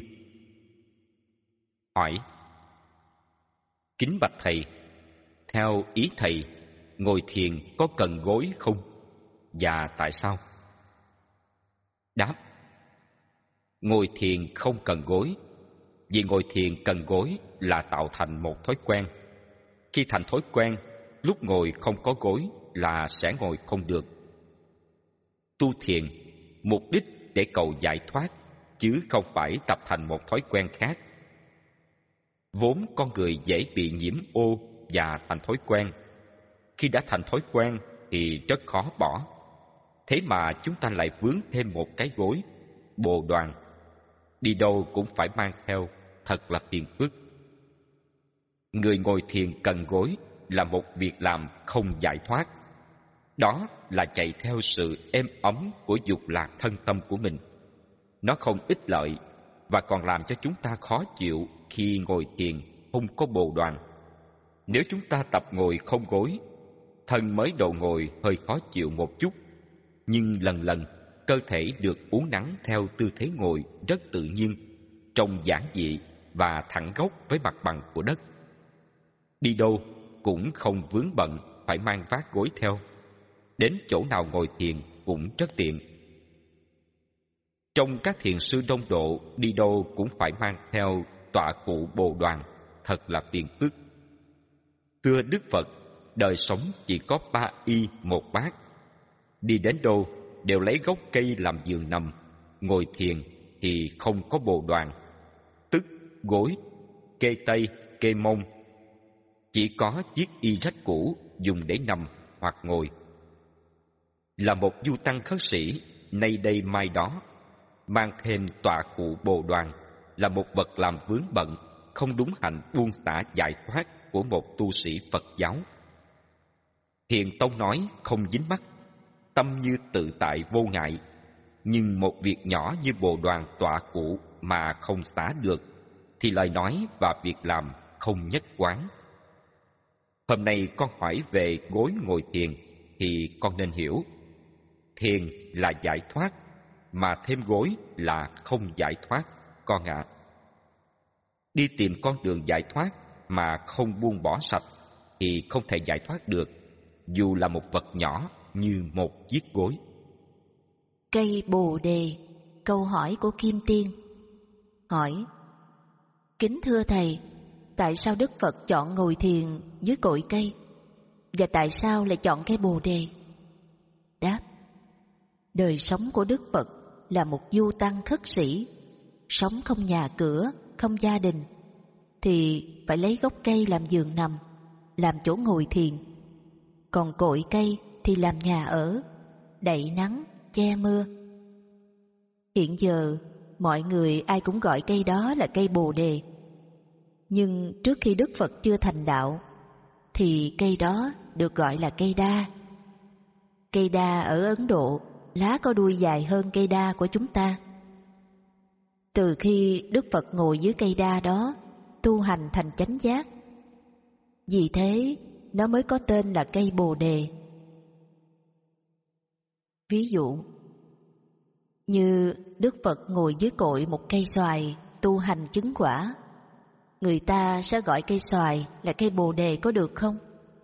Speaker 1: Hỏi: kính bạch thầy, theo ý thầy, ngồi thiền có cần gối không? Và tại sao? Đáp: ngồi thiền không cần gối, vì ngồi thiền cần gối là tạo thành một thói quen. Khi thành thói quen, lúc ngồi không có gối là sẽ ngồi không được. Tu thiền, mục đích để cầu giải thoát, chứ không phải tập thành một thói quen khác. Vốn con người dễ bị nhiễm ô và thành thói quen. Khi đã thành thói quen thì rất khó bỏ. Thế mà chúng ta lại vướng thêm một cái gối, bồ đoàn. Đi đâu cũng phải mang theo, thật là phiền phức. Người ngồi thiền cần gối là một việc làm không giải thoát. Đó là chạy theo sự êm ấm của dục lạc thân tâm của mình. Nó không ích lợi và còn làm cho chúng ta khó chịu khi ngồi thiền không có bồ đoàn. Nếu chúng ta tập ngồi không gối, thân mới đầu ngồi hơi khó chịu một chút, nhưng lần lần cơ thể được uốn nắn theo tư thế ngồi rất tự nhiên, trông giản dị và thẳng gốc với mặt bằng của đất. Đi đâu cũng không vướng bận phải mang vác gối theo. Đến chỗ nào ngồi thiền cũng rất tiện. Trong các thiền sư đông độ, đi đâu cũng phải mang theo tọa cụ bồ đoàn, thật là phiền phức. Thưa Đức Phật, đời sống chỉ có ba y một bát. Đi đến đâu đều lấy gốc cây làm giường nằm, ngồi thiền thì không có bồ đoàn, tức gối, kê tay, kê mông. Chỉ có chiếc y rách cũ dùng để nằm hoặc ngồi. Là một du tăng khất sĩ, nay đây mai đó, mang thêm tọa cụ bồ đoàn là một vật làm vướng bận, không đúng hạnh buông xả giải thoát của một tu sĩ Phật giáo. Thiền tông nói không dính mắc, tâm như tự tại vô ngại, nhưng một việc nhỏ như bồ đoàn tọa cụ mà không xả được, thì lời nói và việc làm không nhất quán. Hôm nay con hỏi về gối ngồi thiền, thì con nên hiểu. Thiền là giải thoát, mà thêm gối là không giải thoát, con ạ. À. Đi tìm con đường giải thoát mà không buông bỏ sạch, thì không thể giải thoát được, dù là một vật nhỏ như một chiếc gối.
Speaker 2: Cây bồ đề, câu hỏi của Kim Tiên. Hỏi: kính thưa Thầy, tại sao Đức Phật chọn ngồi thiền dưới cội cây? Và tại sao lại chọn cây bồ đề? Đáp: đời sống của Đức Phật là một du tăng khất sĩ, sống không nhà cửa, không gia đình, thì phải lấy gốc cây làm giường nằm, làm chỗ ngồi thiền. Còn cội cây thì làm nhà ở, đậy nắng, che mưa. Hiện giờ, mọi người ai cũng gọi cây đó là cây bồ đề. Nhưng trước khi Đức Phật chưa thành đạo, thì cây đó được gọi là cây đa. Cây đa ở Ấn Độ, lá có đuôi dài hơn cây đa của chúng ta. Từ khi Đức Phật ngồi dưới cây đa đó, tu hành thành chánh giác. Vì thế, nó mới có tên là cây bồ đề. Ví dụ, như Đức Phật ngồi dưới cội một cây xoài tu hành chứng quả, người ta sẽ gọi cây xoài là cây bồ đề có được không?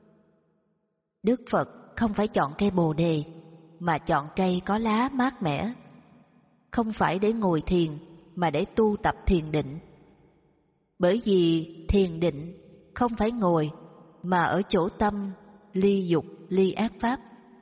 Speaker 2: Đức Phật không phải chọn cây bồ đề, mà chọn cây có lá mát mẻ. Không phải để ngồi thiền, mà để tu tập thiền định. Bởi vì thiền định không phải ngồi, mà ở chỗ tâm, ly dục, ly ác pháp.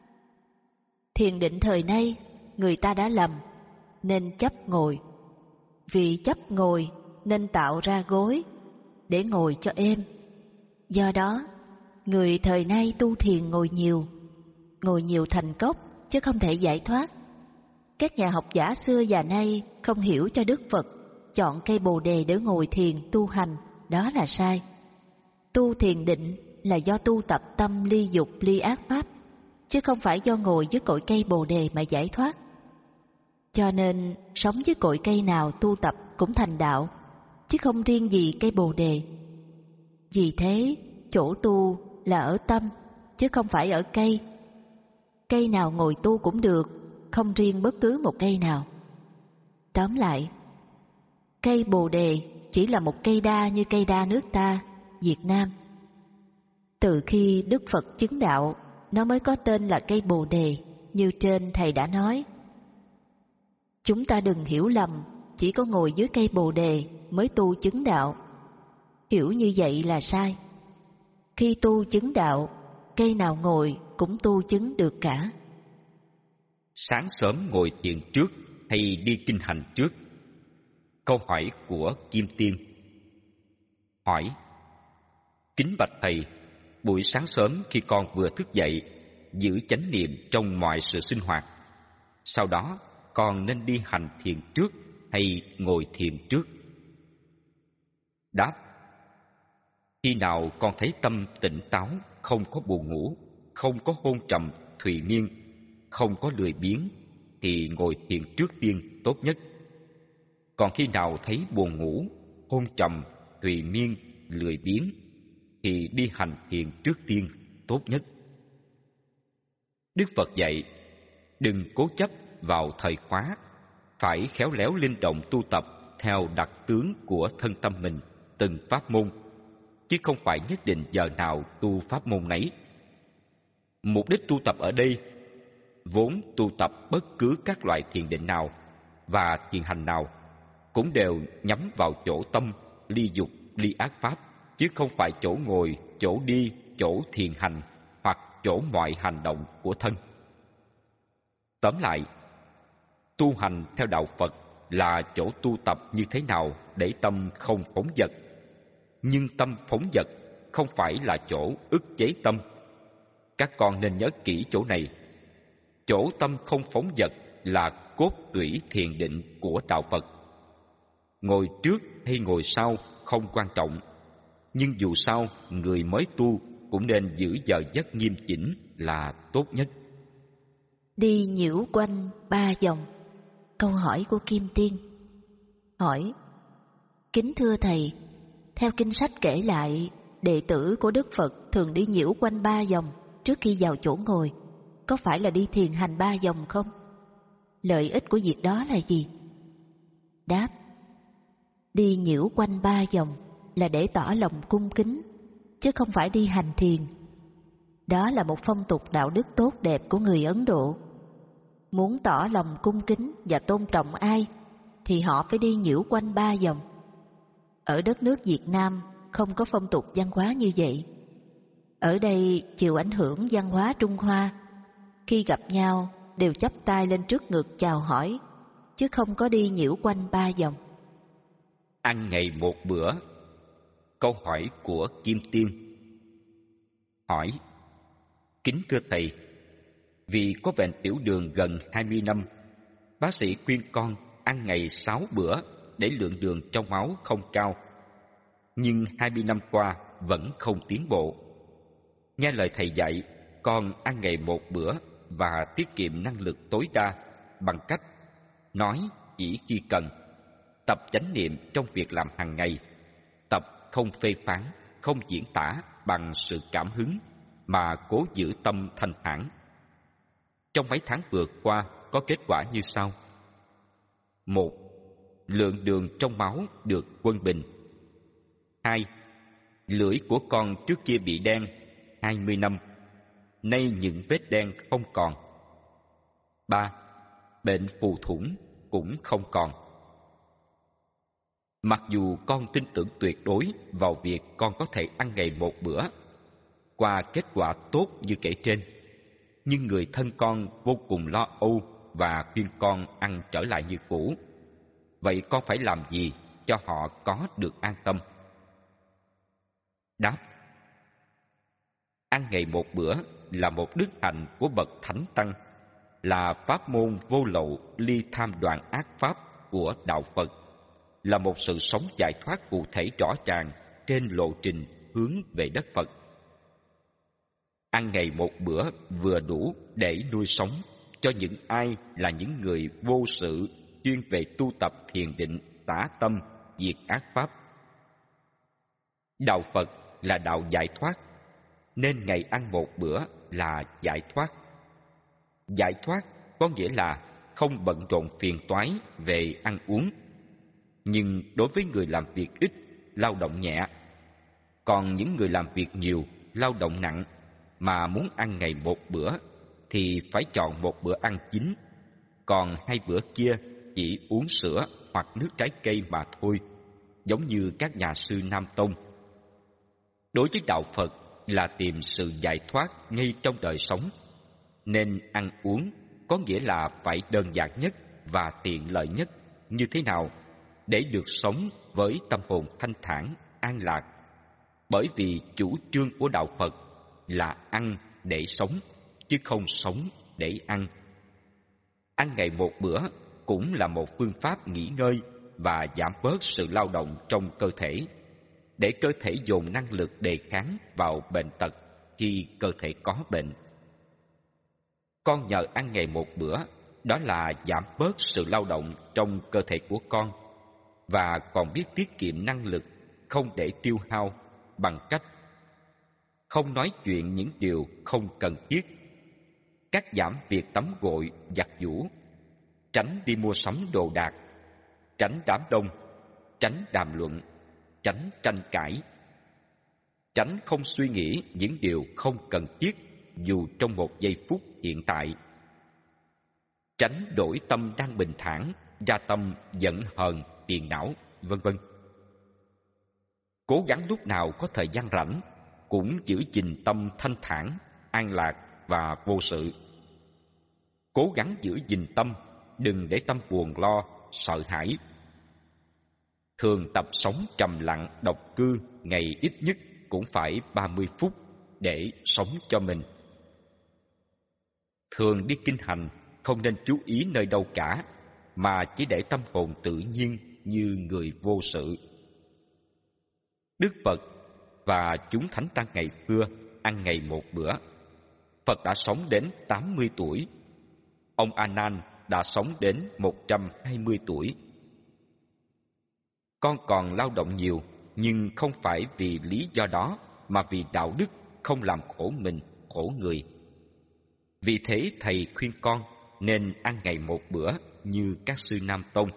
Speaker 2: Thiền định thời nay, người ta đã lầm, nên chấp ngồi. Vì chấp ngồi nên tạo ra gối, để ngồi cho êm. Do đó, người thời nay tu thiền ngồi nhiều, ngồi nhiều thành cốc, chứ không thể giải thoát. Các nhà học giả xưa và nay không hiểu cho Đức Phật chọn cây bồ đề để ngồi thiền tu hành, đó là sai. Tu thiền định là do tu tập tâm ly dục ly ác pháp, chứ không phải do ngồi dưới cội cây bồ đề mà giải thoát. Cho nên sống dưới cội cây nào tu tập cũng thành đạo, chứ không riêng gì cây bồ đề. Vì thế, chỗ tu là ở tâm, chứ không phải ở cây. Cây nào ngồi tu cũng được, không riêng bất cứ một cây nào. Tóm lại, cây bồ đề chỉ là một cây đa như cây đa nước ta, Việt Nam. Từ khi Đức Phật chứng đạo, nó mới có tên là cây bồ đề, như trên Thầy đã nói. Chúng ta đừng hiểu lầm, chỉ có ngồi dưới cây bồ đề mới tu chứng đạo. Hiểu như vậy là sai. Khi tu chứng đạo, cây nào ngồi cũng tu chứng được cả.
Speaker 1: Sáng sớm ngồi thiền trước hay đi kinh hành trước? Câu hỏi của Kim Tiên. Hỏi: kính bạch Thầy, buổi sáng sớm khi con vừa thức dậy, giữ chánh niệm trong mọi sự sinh hoạt. Sau đó, con nên đi hành thiền trước hay ngồi thiền trước? Đáp: khi nào con thấy tâm tỉnh táo, không có buồn ngủ, không có hôn trầm, thùy miên, không có lười biếng, thì ngồi thiền trước tiên tốt nhất. Còn khi nào thấy buồn ngủ, hôn trầm, thùy miên, lười biếng, thì đi hành thiền trước tiên tốt nhất. Đức Phật dạy, đừng cố chấp vào thời khóa, phải khéo léo linh động tu tập theo đặc tướng của thân tâm mình, từng pháp môn, chứ không phải nhất định giờ nào tu pháp môn nấy. Mục đích tu tập ở đây vốn tu tập bất cứ các loại thiền định nào và thiền hành nào cũng đều nhắm vào chỗ tâm, ly dục, ly ác pháp, chứ không phải chỗ ngồi, chỗ đi, chỗ thiền hành hoặc chỗ mọi hành động của thân. Tóm lại, tu hành theo đạo Phật là chỗ tu tập như thế nào để tâm không phóng dật. Nhưng tâm phóng dật không phải là chỗ ức chế tâm. Các con nên nhớ kỹ chỗ này. Chỗ tâm không phóng dật là cốt tủy thiền định của đạo Phật. Ngồi trước hay ngồi sau không quan trọng, nhưng dù sao người mới tu cũng nên giữ giờ giấc nghiêm chỉnh là tốt nhất.
Speaker 2: Đi nhiễu quanh ba vòng. Câu hỏi của Kim Tiên. Hỏi: kính thưa thầy, theo kinh sách kể lại, đệ tử của Đức Phật thường đi nhiễu quanh ba vòng trước khi vào chỗ ngồi. Có phải là đi thiền hành ba vòng không? Lợi ích của việc đó là gì? Đáp: đi nhiễu quanh ba vòng là để tỏ lòng cung kính, chứ không phải đi hành thiền. Đó là một phong tục đạo đức tốt đẹp của người Ấn Độ. Muốn tỏ lòng cung kính và tôn trọng ai thì họ phải đi nhiễu quanh ba vòng. Ở đất nước Việt Nam không có phong tục văn hóa như vậy. Ở đây chịu ảnh hưởng văn hóa Trung Hoa, khi gặp nhau đều chắp tay lên trước ngực chào hỏi, chứ không có đi nhiễu quanh ba vòng.
Speaker 1: Ăn ngày một bữa. Câu hỏi của Kim Tiên. Hỏi: kính thưa thầy, vì có bệnh tiểu đường gần hai mươi năm, bác sĩ khuyên con ăn ngày sáu bữa để lượng đường trong máu không cao. Nhưng hai mươi năm qua vẫn không tiến bộ. Nghe lời thầy dạy, con ăn ngày một bữa và tiết kiệm năng lực tối đa bằng cách nói chỉ khi cần, tập chánh niệm trong việc làm hàng ngày, tập không phê phán, không diễn tả bằng sự cảm hứng, mà cố giữ tâm thanh thản. Trong mấy tháng vừa qua có kết quả như sau. Một, lượng đường trong máu được quân bình. Hai, lưỡi của con trước kia bị đen hai mươi năm, nay những vết đen không còn. Ba, bệnh phù thủng cũng không còn. Mặc dù con tin tưởng tuyệt đối vào việc con có thể ăn ngày một bữa, qua kết quả tốt như kể trên, nhưng người thân con vô cùng lo âu và khuyên con ăn trở lại như cũ. Vậy con phải làm gì cho họ có được an tâm? Đáp: ăn ngày một bữa là một đức hạnh của bậc thánh tăng, là pháp môn vô lậu ly tham đoạn ác pháp của đạo Phật, là một sự sống giải thoát cụ thể rõ ràng trên lộ trình hướng về đất Phật. Ăn ngày một bữa vừa đủ để nuôi sống cho những ai là những người vô sự chuyên về tu tập thiền định, tả tâm, diệt ác pháp. Đạo Phật là đạo giải thoát, nên ngày ăn một bữa là giải thoát. Giải thoát có nghĩa là không bận rộn phiền toái về ăn uống. Nhưng đối với người làm việc ít, lao động nhẹ, còn những người làm việc nhiều, lao động nặng mà muốn ăn ngày một bữa thì phải chọn một bữa ăn chính, còn hai bữa kia chỉ uống sữa hoặc nước trái cây mà thôi, giống như các nhà sư Nam Tông. Đối với đạo Phật là tìm sự giải thoát ngay trong đời sống, nên ăn uống có nghĩa là phải đơn giản nhất và tiện lợi nhất như thế nào để được sống với tâm hồn thanh thản, an lạc. Bởi vì chủ trương của đạo Phật là ăn để sống, chứ không sống để ăn. Ăn ngày một bữa cũng là một phương pháp nghỉ ngơi và giảm bớt sự lao động trong cơ thể, để cơ thể dồn năng lực đề kháng vào bệnh tật khi cơ thể có bệnh. Con nhờ ăn ngày một bữa, đó là giảm bớt sự lao động trong cơ thể của con, và còn biết tiết kiệm năng lực không để tiêu hao bằng cách không nói chuyện những điều không cần thiết, cắt giảm việc tắm gội, giặt giũ, tránh đi mua sắm đồ đạc, tránh đám đông, tránh đàm luận, tránh tranh cãi, tránh không suy nghĩ những điều không cần thiết dù trong một giây phút hiện tại, tránh đổi tâm đang bình thản ra tâm giận hờn, phiền não, vân vân. Cố gắng lúc nào có thời gian rảnh cũng giữ gìn tâm thanh thản, an lạc và vô sự. Cố gắng giữ gìn tâm, đừng để tâm buồn lo, sợ hãi. Thường tập sống trầm lặng, độc cư, ngày ít nhất cũng phải ba mươi phút để sống cho mình. Thường đi kinh hành, không nên chú ý nơi đâu cả, mà chỉ để tâm hồn tự nhiên như người vô sự. Đức Phật và chúng thánh tăng ngày xưa ăn ngày một bữa. Phật đã sống đến tám mươi tuổi. Ông A Nan đã sống đến một trăm hai mươi tuổi. Con còn lao động nhiều, nhưng không phải vì lý do đó, mà vì đạo đức không làm khổ mình, khổ người. Vì thế thầy khuyên con nên ăn ngày một bữa như các sư Nam Tông.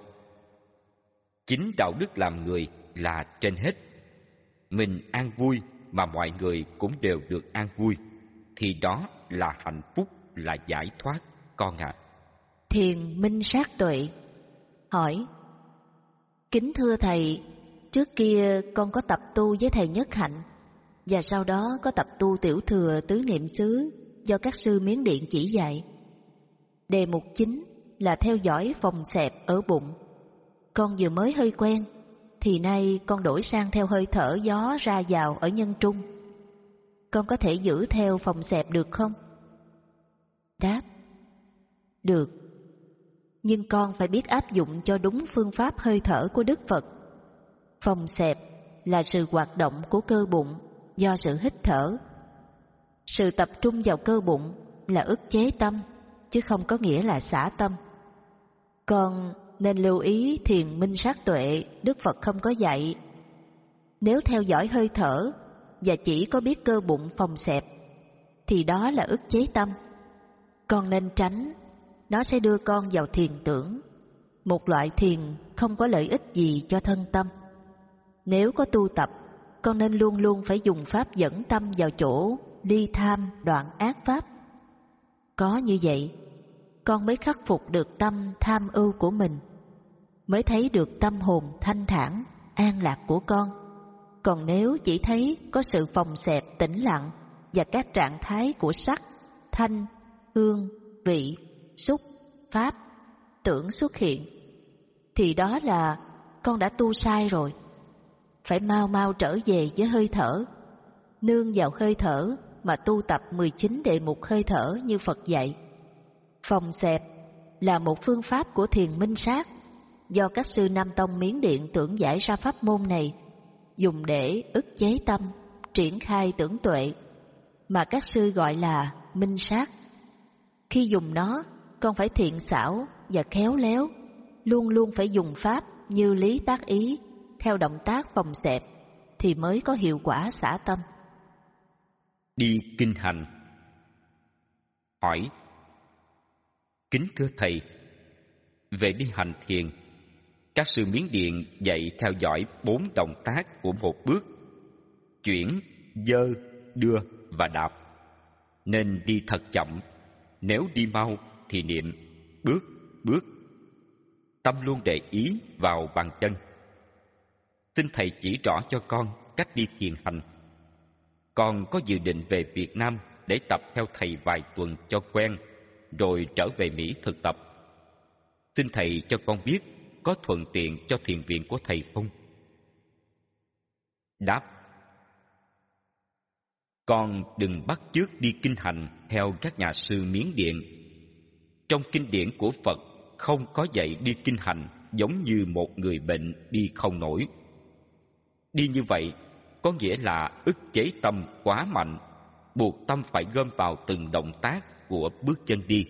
Speaker 1: Chính đạo đức làm người là trên hết. Mình an vui mà mọi người cũng đều được an vui, thì đó là hạnh phúc, là giải thoát, con ạ. À.
Speaker 2: Thiền minh sát tuệ hỏi: Kính thưa thầy, trước kia con có tập tu với thầy Nhất Hạnh, và sau đó có tập tu tiểu thừa tứ niệm xứ do các sư Miến Điện chỉ dạy. Đề mục chính là theo dõi phòng xẹp ở bụng. Con vừa mới hơi quen, thì nay con đổi sang theo hơi thở gió ra vào ở nhân trung. Con có thể giữ theo phòng xẹp được không? Đáp: Được, nhưng con phải biết áp dụng cho đúng phương pháp hơi thở của Đức Phật. Phòng xẹp là sự hoạt động của cơ bụng do sự hít thở. Sự tập trung vào cơ bụng là ức chế tâm, chứ không có nghĩa là xả tâm. Con nên lưu ý thiền minh sát tuệ Đức Phật không có dạy. Nếu theo dõi hơi thở và chỉ có biết cơ bụng phòng xẹp, thì đó là ức chế tâm. Con nên tránh, nó sẽ đưa con vào thiền tưởng, một loại thiền không có lợi ích gì cho thân tâm. Nếu có tu tập, con nên luôn luôn phải dùng pháp dẫn tâm vào chỗ ly tham đoạn ác pháp. Có như vậy, con mới khắc phục được tâm tham ưu của mình, mới thấy được tâm hồn thanh thản, an lạc của con. Còn nếu chỉ thấy có sự phòng xẹp tĩnh lặng và các trạng thái của sắc, thanh, hương, vị, xúc, pháp, tưởng xuất hiện, thì đó là con đã tu sai rồi. Phải mau mau trở về với hơi thở, nương vào hơi thở mà tu tập mười chín đề mục hơi thở như Phật dạy. Phòng xẹp là một phương pháp của thiền minh sát do các sư Nam Tông Miến Điện tưởng giải ra pháp môn này, dùng để ức chế tâm, triển khai tưởng tuệ, mà các sư gọi là minh sát. Khi dùng nó, con phải thiện xảo và khéo léo, luôn luôn phải dùng pháp như lý tác ý, theo động tác phòng xẹp, thì mới có hiệu quả xả tâm.
Speaker 1: Đi kinh hành. Hỏi: Kính thưa thầy, về đi hành thiền, các sư Miến Điện dạy theo dõi bốn động tác của một bước: chuyển, dơ, đưa và đạp. Nên đi thật chậm, nếu đi mau thì niệm bước, bước. Tâm luôn để ý vào bàn chân. Xin thầy chỉ rõ cho con cách đi thiền hành. Con có dự định về Việt Nam để tập theo thầy vài tuần cho quen, rồi trở về Mỹ thực tập. Xin thầy cho con biết có thuận tiện cho thiền viện của thầy không? Đáp: Con đừng bắt chước đi kinh hành theo các nhà sư Miến Điện. Trong kinh điển của Phật không có dạy đi kinh hành giống như một người bệnh đi không nổi. Đi như vậy có nghĩa là ức chế tâm quá mạnh, buộc tâm phải gom vào từng động tác của bước chân đi.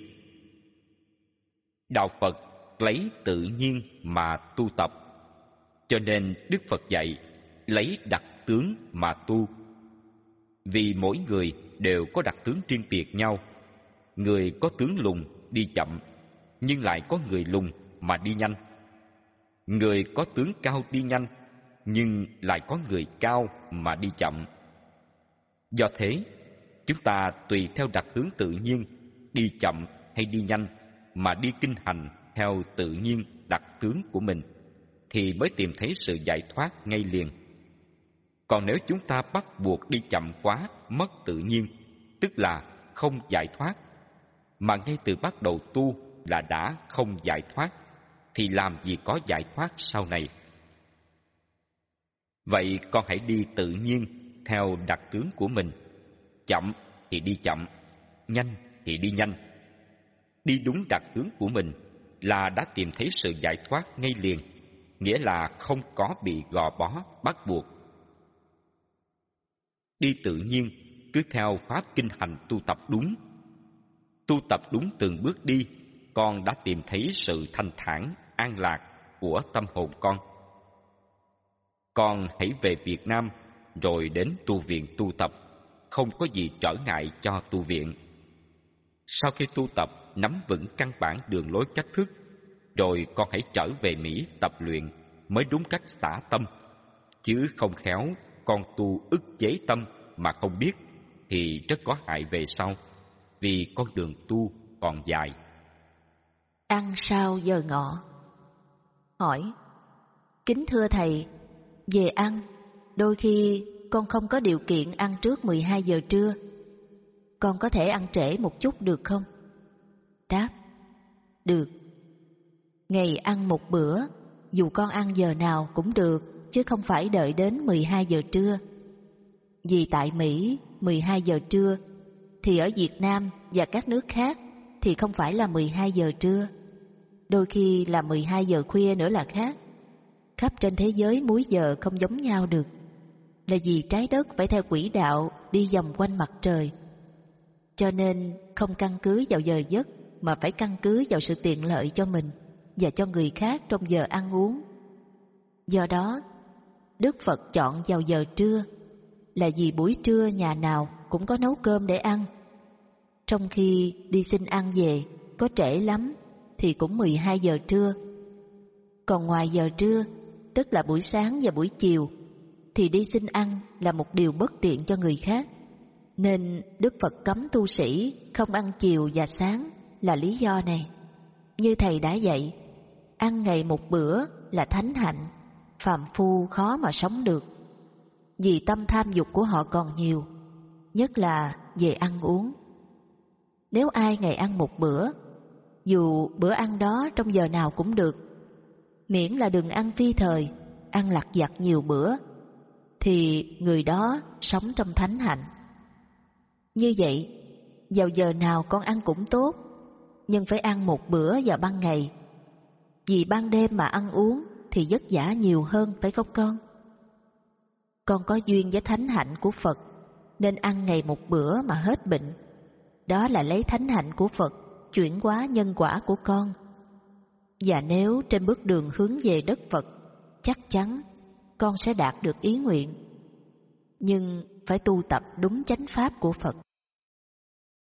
Speaker 1: Đạo Phật lấy tự nhiên mà tu tập, cho nên Đức Phật dạy lấy đặc tướng mà tu. Vì mỗi người đều có đặc tướng riêng biệt nhau. Người có tướng lùn đi chậm, nhưng lại có người lùn mà đi nhanh. Người có tướng cao đi nhanh, nhưng lại có người cao mà đi chậm. Do thế, chúng ta tùy theo đặc tướng tự nhiên, đi chậm hay đi nhanh, mà đi kinh hành theo tự nhiên đặc tướng của mình, thì mới tìm thấy sự giải thoát ngay liền. Còn nếu chúng ta bắt buộc đi chậm quá, mất tự nhiên, tức là không giải thoát, mà ngay từ bắt đầu tu là đã không giải thoát, thì làm gì có giải thoát sau này. Vậy con hãy đi tự nhiên theo đặc tướng của mình. Chậm thì đi chậm, nhanh thì đi nhanh. Đi đúng đặc tướng của mình là đã tìm thấy sự giải thoát ngay liền, nghĩa là không có bị gò bó, bắt buộc. Đi tự nhiên, cứ theo pháp kinh hành tu tập đúng. Tu tập đúng từng bước đi, con đã tìm thấy sự thanh thản, an lạc của tâm hồn con. Con hãy về Việt Nam rồi đến tu viện tu tập, không có gì trở ngại cho tu viện. Sau khi tu tập nắm vững căn bản đường lối cách thức, rồi con hãy trở về Mỹ tập luyện mới đúng cách xả tâm. Chứ không khéo con tu ức chế tâm mà không biết thì rất có hại về sau, vì con đường tu còn dài.
Speaker 2: Ăn sau giờ ngọ. Hỏi: kính thưa thầy, về ăn, đôi khi con không có điều kiện ăn trước mười hai giờ trưa. Con có thể ăn trễ một chút được không? Đáp: được. Ngày ăn một bữa, dù con ăn giờ nào cũng được, chứ không phải đợi đến mười hai giờ trưa. Vì tại Mỹ, mười hai giờ trưa, thì ở Việt Nam và các nước khác thì không phải là mười hai giờ trưa. Đôi khi là mười hai giờ khuya nữa là khác. Khắp trên thế giới múi giờ không giống nhau được, là vì trái đất phải theo quỹ đạo đi vòng quanh mặt trời. Cho nên không căn cứ vào giờ giấc, mà phải căn cứ vào sự tiện lợi cho mình và cho người khác trong giờ ăn uống. Do đó, Đức Phật chọn vào giờ trưa là vì buổi trưa nhà nào cũng có nấu cơm để ăn. Trong khi đi xin ăn về có trễ lắm thì cũng mười hai giờ trưa. Còn ngoài giờ trưa, tức là buổi sáng và buổi chiều, thì đi xin ăn là một điều bất tiện cho người khác. Nên Đức Phật cấm tu sĩ không ăn chiều và sáng là lý do này. Như thầy đã dạy, ăn ngày một bữa là thánh hạnh, phàm phu khó mà sống được. Vì tâm tham dục của họ còn nhiều, nhất là về ăn uống. Nếu ai ngày ăn một bữa, dù bữa ăn đó trong giờ nào cũng được, miễn là đừng ăn phi thời, ăn lặt vặt nhiều bữa, thì người đó sống trong thánh hạnh. Như vậy, vào giờ nào con ăn cũng tốt, nhưng phải ăn một bữa vào ban ngày. Vì ban đêm mà ăn uống thì vất vả nhiều hơn, phải không con? Con có duyên với thánh hạnh của Phật, nên ăn ngày một bữa mà hết bệnh. Đó là lấy thánh hạnh của Phật chuyển hóa nhân quả của con. Và nếu trên bước đường hướng về đất Phật, chắc chắn con sẽ đạt được ý nguyện. Nhưng phải tu tập đúng chánh pháp của Phật.